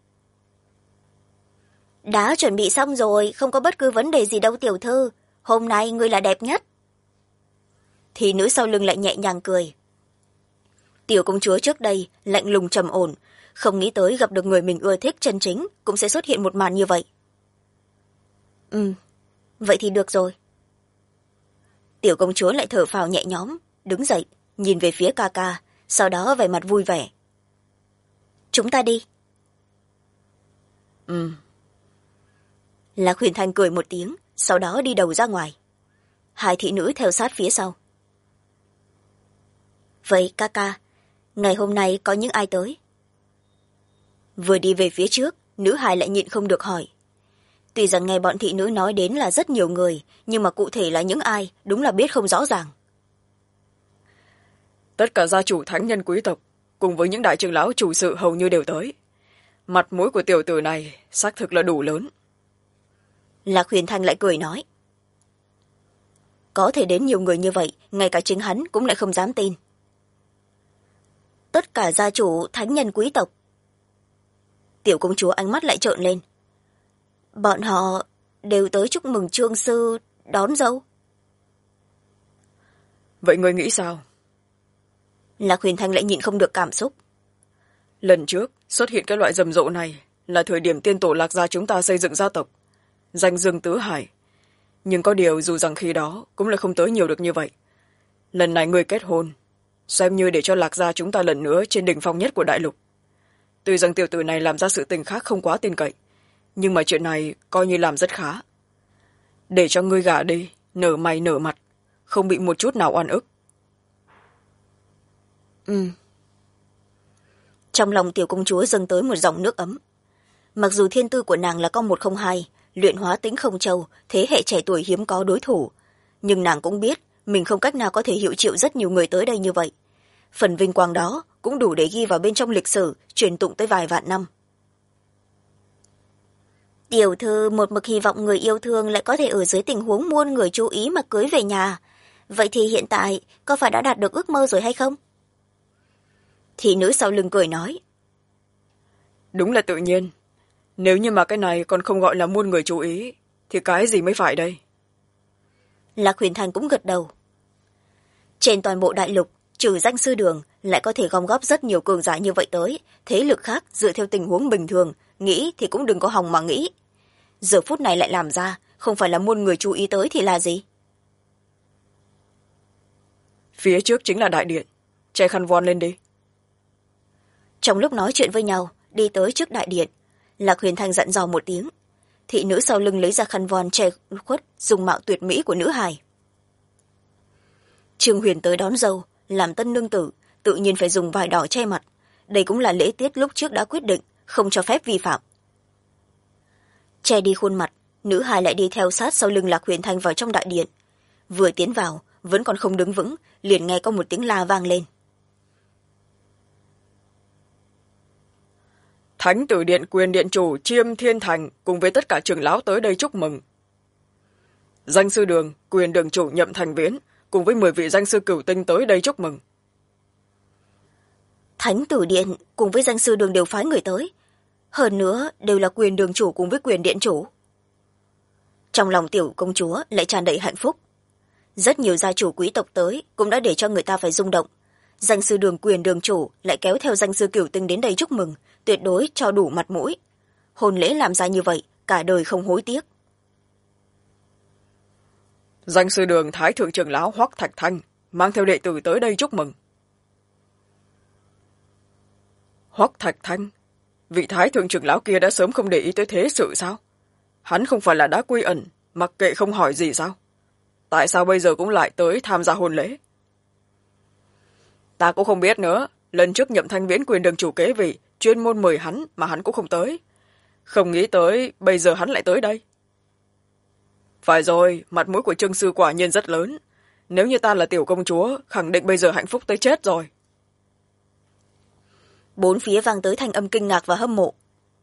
Đã chuẩn bị xong rồi, không có bất cứ vấn đề gì đâu tiểu thư. Hôm nay ngươi là đẹp nhất. Thì nữ sau lưng lại nhẹ nhàng cười. Tiểu công chúa trước đây lạnh lùng trầm ổn, không nghĩ tới gặp được người mình ưa thích chân chính cũng sẽ xuất hiện một màn như vậy. Vậy thì được rồi. Tiểu công chúa lại thở phào nhẹ nhõm, đứng dậy, nhìn về phía ca ca, sau đó vẻ mặt vui vẻ. Chúng ta đi. Lạc Huyền Thanh cười một tiếng, sau đó đi đầu ra ngoài. Hai thị nữ theo sát phía sau. Vậy ca ca, ngày hôm nay có những ai tới? Vừa đi về phía trước, nữ hài lại nhịn không được hỏi. Tuy rằng nghe bọn thị nữ nói đến là rất nhiều người, nhưng mà cụ thể là những ai đúng là biết không rõ ràng. Tất cả gia chủ thánh nhân quý tộc cùng với những đại trưởng lão chủ sự hầu như đều tới. Mặt mũi của tiểu tử này xác thực là đủ lớn. Lạc Huyền Thanh lại cười nói. Có thể đến nhiều người như vậy, ngay cả chính hắn cũng lại không dám tin. Tất cả gia chủ thánh nhân quý tộc. Tiểu công chúa ánh mắt lại trợn lên. Bọn họ đều tới chúc mừng trương sư đón dâu. Vậy ngươi nghĩ sao? Lạc Huyền Thanh lại nhịn không được cảm xúc. Lần trước xuất hiện cái loại rầm rộ này là thời điểm tiên tổ Lạc gia chúng ta xây dựng gia tộc, danh dương tứ hải. Nhưng có điều dù rằng khi đó cũng là không tới nhiều được như vậy. Lần này ngươi kết hôn, xem như để cho Lạc gia chúng ta lần nữa trên đỉnh phong nhất của đại lục. Tuy rằng tiểu tử này làm ra sự tình khác không quá tin cậy, nhưng mà chuyện này coi như làm rất khá. Để cho ngươi gả đi, nở mày nở mặt, không bị một chút nào oan ức. Trong lòng tiểu công chúa dâng tới một dòng nước ấm. Mặc dù thiên tư của nàng là con 102, luyện hóa tính không châu, thế hệ trẻ tuổi hiếm có đối thủ, nhưng nàng cũng biết mình không cách nào có thể hiệu triệu rất nhiều người tới đây như vậy. Phần vinh quang đó cũng đủ để ghi vào bên trong lịch sử, truyền tụng tới vài vạn năm. Tiểu thư một mực hy vọng người yêu thương lại có thể ở dưới tình huống muôn người chú ý mà cưới về nhà. Vậy thì hiện tại có phải đã đạt được ước mơ rồi hay không? Thị nữ sau lưng cười nói. Đúng là tự nhiên. Nếu như mà cái này còn không gọi là muôn người chú ý, thì cái gì mới phải đây? Lạc Huyền Thanh cũng gật đầu. Trên toàn bộ đại lục, trừ danh sư đường, lại có thể gom góp rất nhiều cường giả như vậy tới. Thế lực khác dựa theo tình huống bình thường, nghĩ thì cũng đừng có hòng mà nghĩ. Giờ phút này lại làm ra, không phải là muôn người chú ý tới thì là gì? Phía trước chính là đại điện. Che khăn voan lên đi. Trong lúc nói chuyện với nhau, đi tới trước đại điện, Lạc Huyền Thanh dặn dò một tiếng. Thị nữ sau lưng lấy ra khăn voan che khuất dung mạo tuyệt mỹ của nữ hài. Trương Huyền tới đón dâu, làm tân nương tử, tự nhiên phải dùng vải đỏ che mặt. đây cũng là lễ tiết lúc trước đã quyết định không cho phép vi phạm. Che đi khuôn mặt, nữ hài lại đi theo sát sau lưng Lạc Huyền Thanh vào trong đại điện. Vừa tiến vào vẫn còn không đứng vững, liền nghe có một tiếng la vang lên. Thánh tử điện quyền điện chủ Chiêm Thiên Thành cùng với tất cả trưởng lão tới đây chúc mừng. Danh sư đường quyền đường chủ Nhậm Thành Viễn cùng với 10 vị danh sư cửu tinh tới đây chúc mừng. Thánh tử điện cùng với danh sư đường đều phái người tới, hơn nữa đều là quyền đường chủ cùng với quyền điện chủ. Trong lòng tiểu công chúa lại tràn đầy hạnh phúc. Rất nhiều gia chủ quý tộc tới cũng đã để cho người ta phải rung động. Danh sư đường quyền đường chủ lại kéo theo danh sư cửu tinh đến đây chúc mừng, tuyệt đối cho đủ mặt mũi. Hôn lễ làm ra như vậy, cả đời không hối tiếc. Danh sư đường thái thượng trưởng lão Hoắc Thạch Thanh mang theo đệ tử tới đây chúc mừng. Hoắc Thạch Thanh, vị thái thượng trưởng lão kia đã sớm không để ý tới thế sự sao? Hắn không phải là đã quy ẩn, mặc kệ không hỏi gì sao? Tại sao bây giờ cũng lại tới tham gia hôn lễ? Ta cũng không biết nữa, lần trước Nhậm Thanh Viễn quyền đường chủ kế vị chuyên môn mời hắn mà hắn cũng không tới. Không nghĩ tới bây giờ hắn lại tới đây. Phải rồi, mặt mũi của Trương sư quả nhiên rất lớn. Nếu như ta là tiểu công chúa, khẳng định bây giờ hạnh phúc tới chết rồi. Bốn phía vang tới thanh âm kinh ngạc và hâm mộ.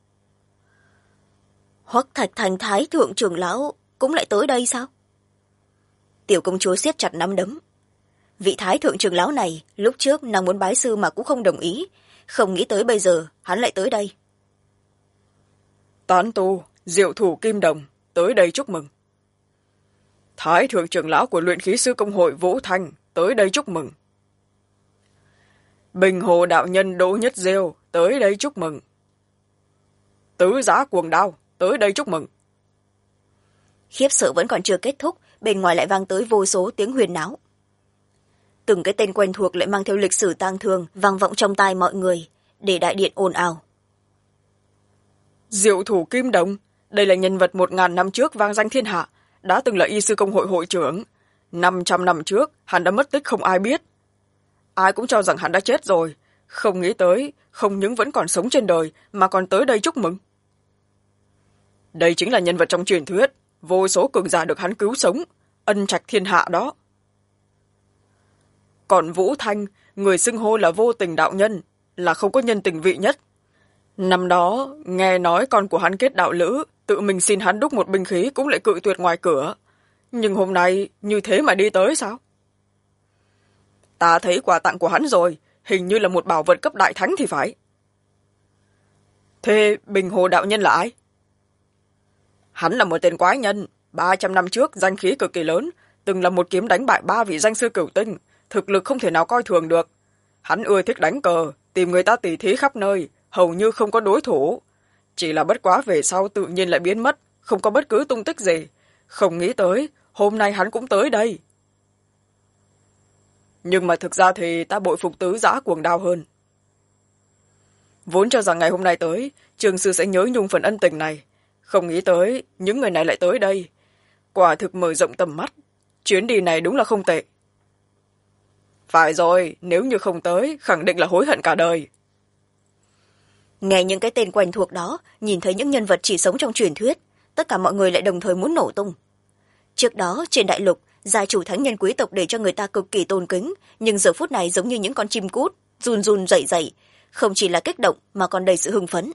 Hoắc Thạch Thành thái thượng trưởng lão cũng lại tới đây sao? Tiểu công chúa siết chặt nắm đấm. Vị thái thượng trưởng lão này lúc trước nàng muốn bái sư mà cũng không đồng ý, không nghĩ tới bây giờ hắn lại tới đây. Tán tu diệu thủ kim đồng tới đây chúc mừng. Thái thượng trưởng lão của luyện khí sư công hội Vũ Thanh tới đây chúc mừng. Bình hồ đạo nhân Đỗ Nhất Diêu tới đây chúc mừng. Tứ giá cuồng đao tới đây chúc mừng. Khiếp sợ vẫn còn chưa kết thúc, bên ngoài lại vang tới vô số tiếng huyền náo. Từng cái tên quen thuộc lại mang theo lịch sử tang thương vang vọng trong tai mọi người, để đại điện ồn ào. Diệu thủ kim đồng, đây là nhân vật 1000 năm trước vang danh thiên hạ, đã từng là y sư công hội hội trưởng. 500 năm trước hắn đã mất tích không ai biết. Ai cũng cho rằng hắn đã chết rồi, không nghĩ tới không những vẫn còn sống trên đời mà còn tới đây chúc mừng. Đây chính là nhân vật trong truyền thuyết, vô số cường giả được hắn cứu sống, ân trạch thiên hạ đó. Còn Vũ Thanh, người xưng hô là vô tình đạo nhân, là không có nhân tình vị nhất. Năm đó, nghe nói con của hắn kết đạo lữ, tự mình xin hắn đúc một binh khí cũng lại cự tuyệt ngoài cửa. Nhưng hôm nay, như thế mà đi tới sao? Ta thấy quà tặng của hắn rồi, hình như là một bảo vật cấp đại thánh thì phải. Thế Bình Hồ đạo nhân là ai? Hắn là một tên quái nhân, 300 năm trước danh khí cực kỳ lớn, từng là một kiếm đánh bại 3 vị danh sư cửu tinh, thực lực không thể nào coi thường được. Hắn ưa thích đánh cờ, tìm người ta tỉ thí khắp nơi, hầu như không có đối thủ. Chỉ là bất quá về sau tự nhiên lại biến mất, không có bất cứ tung tích gì. Không nghĩ tới, hôm nay hắn cũng tới đây. Nhưng mà thực ra thì ta bội phục tứ giã cuồng đao hơn. Vốn cho rằng ngày hôm nay tới, trường sư sẽ nhớ nhung phần ân tình này. Không nghĩ tới, những người này lại tới đây. Quả thực mở rộng tầm mắt. Chuyến đi này đúng là không tệ. Phải rồi, nếu như không tới, khẳng định là hối hận cả đời. Nghe những cái tên quen thuộc đó, nhìn thấy những nhân vật chỉ sống trong truyền thuyết, tất cả mọi người lại đồng thời muốn nổ tung. Trước đó, trên đại lục, gia chủ thánh nhân quý tộc để cho người ta cực kỳ tôn kính, nhưng giờ phút này giống như những con chim cút, run run rẩy rẩy, không chỉ là kích động mà còn đầy sự hưng phấn.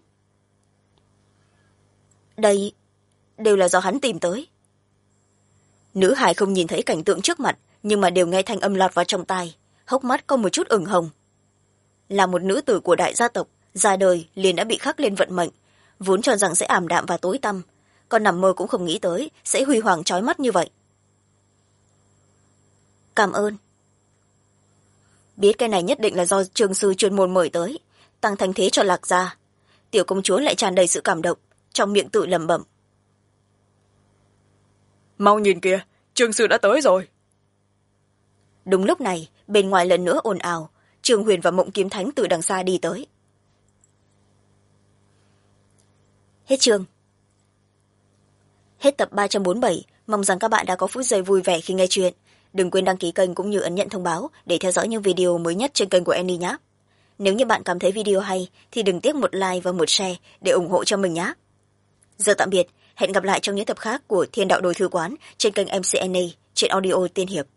Đây đều là do hắn tìm tới. Nữ hài không nhìn thấy cảnh tượng trước mặt, nhưng mà đều nghe thanh âm lọt vào trong tai, hốc mắt có một chút ửng hồng. Là một nữ tử của đại gia tộc, ra đời liền đã bị khắc lên vận mệnh, vốn cho rằng sẽ ảm đạm và tối tăm, còn nằm mơ cũng không nghĩ tới sẽ huy hoàng chói mắt như vậy. Cảm ơn. Biết cái này nhất định là do trường sư chuyên môn mời tới, tăng thanh thế cho Lạc gia. Tiểu công chúa lại tràn đầy sự cảm động, trong miệng tự lẩm bẩm. Mau nhìn kìa, trường sư đã tới rồi. Đúng lúc này, bên ngoài lần nữa ồn ào, Trường Huyền và Mộng Kiếm Thánh từ đằng xa đi tới. Hết chương. Hết tập 347, mong rằng các bạn đã có phút giây vui vẻ khi nghe chuyện. Đừng quên đăng ký kênh cũng như ấn nhận thông báo để theo dõi những video mới nhất trên kênh của Annie nhé. nếu như bạn cảm thấy video hay thì đừng tiếc một like và một share để ủng hộ cho mình nhé. Giờ tạm biệt, hẹn gặp lại trong những tập khác của Thiên Đạo Đồi Thư Quán trên kênh mcna trên audio Tiên Hiệp.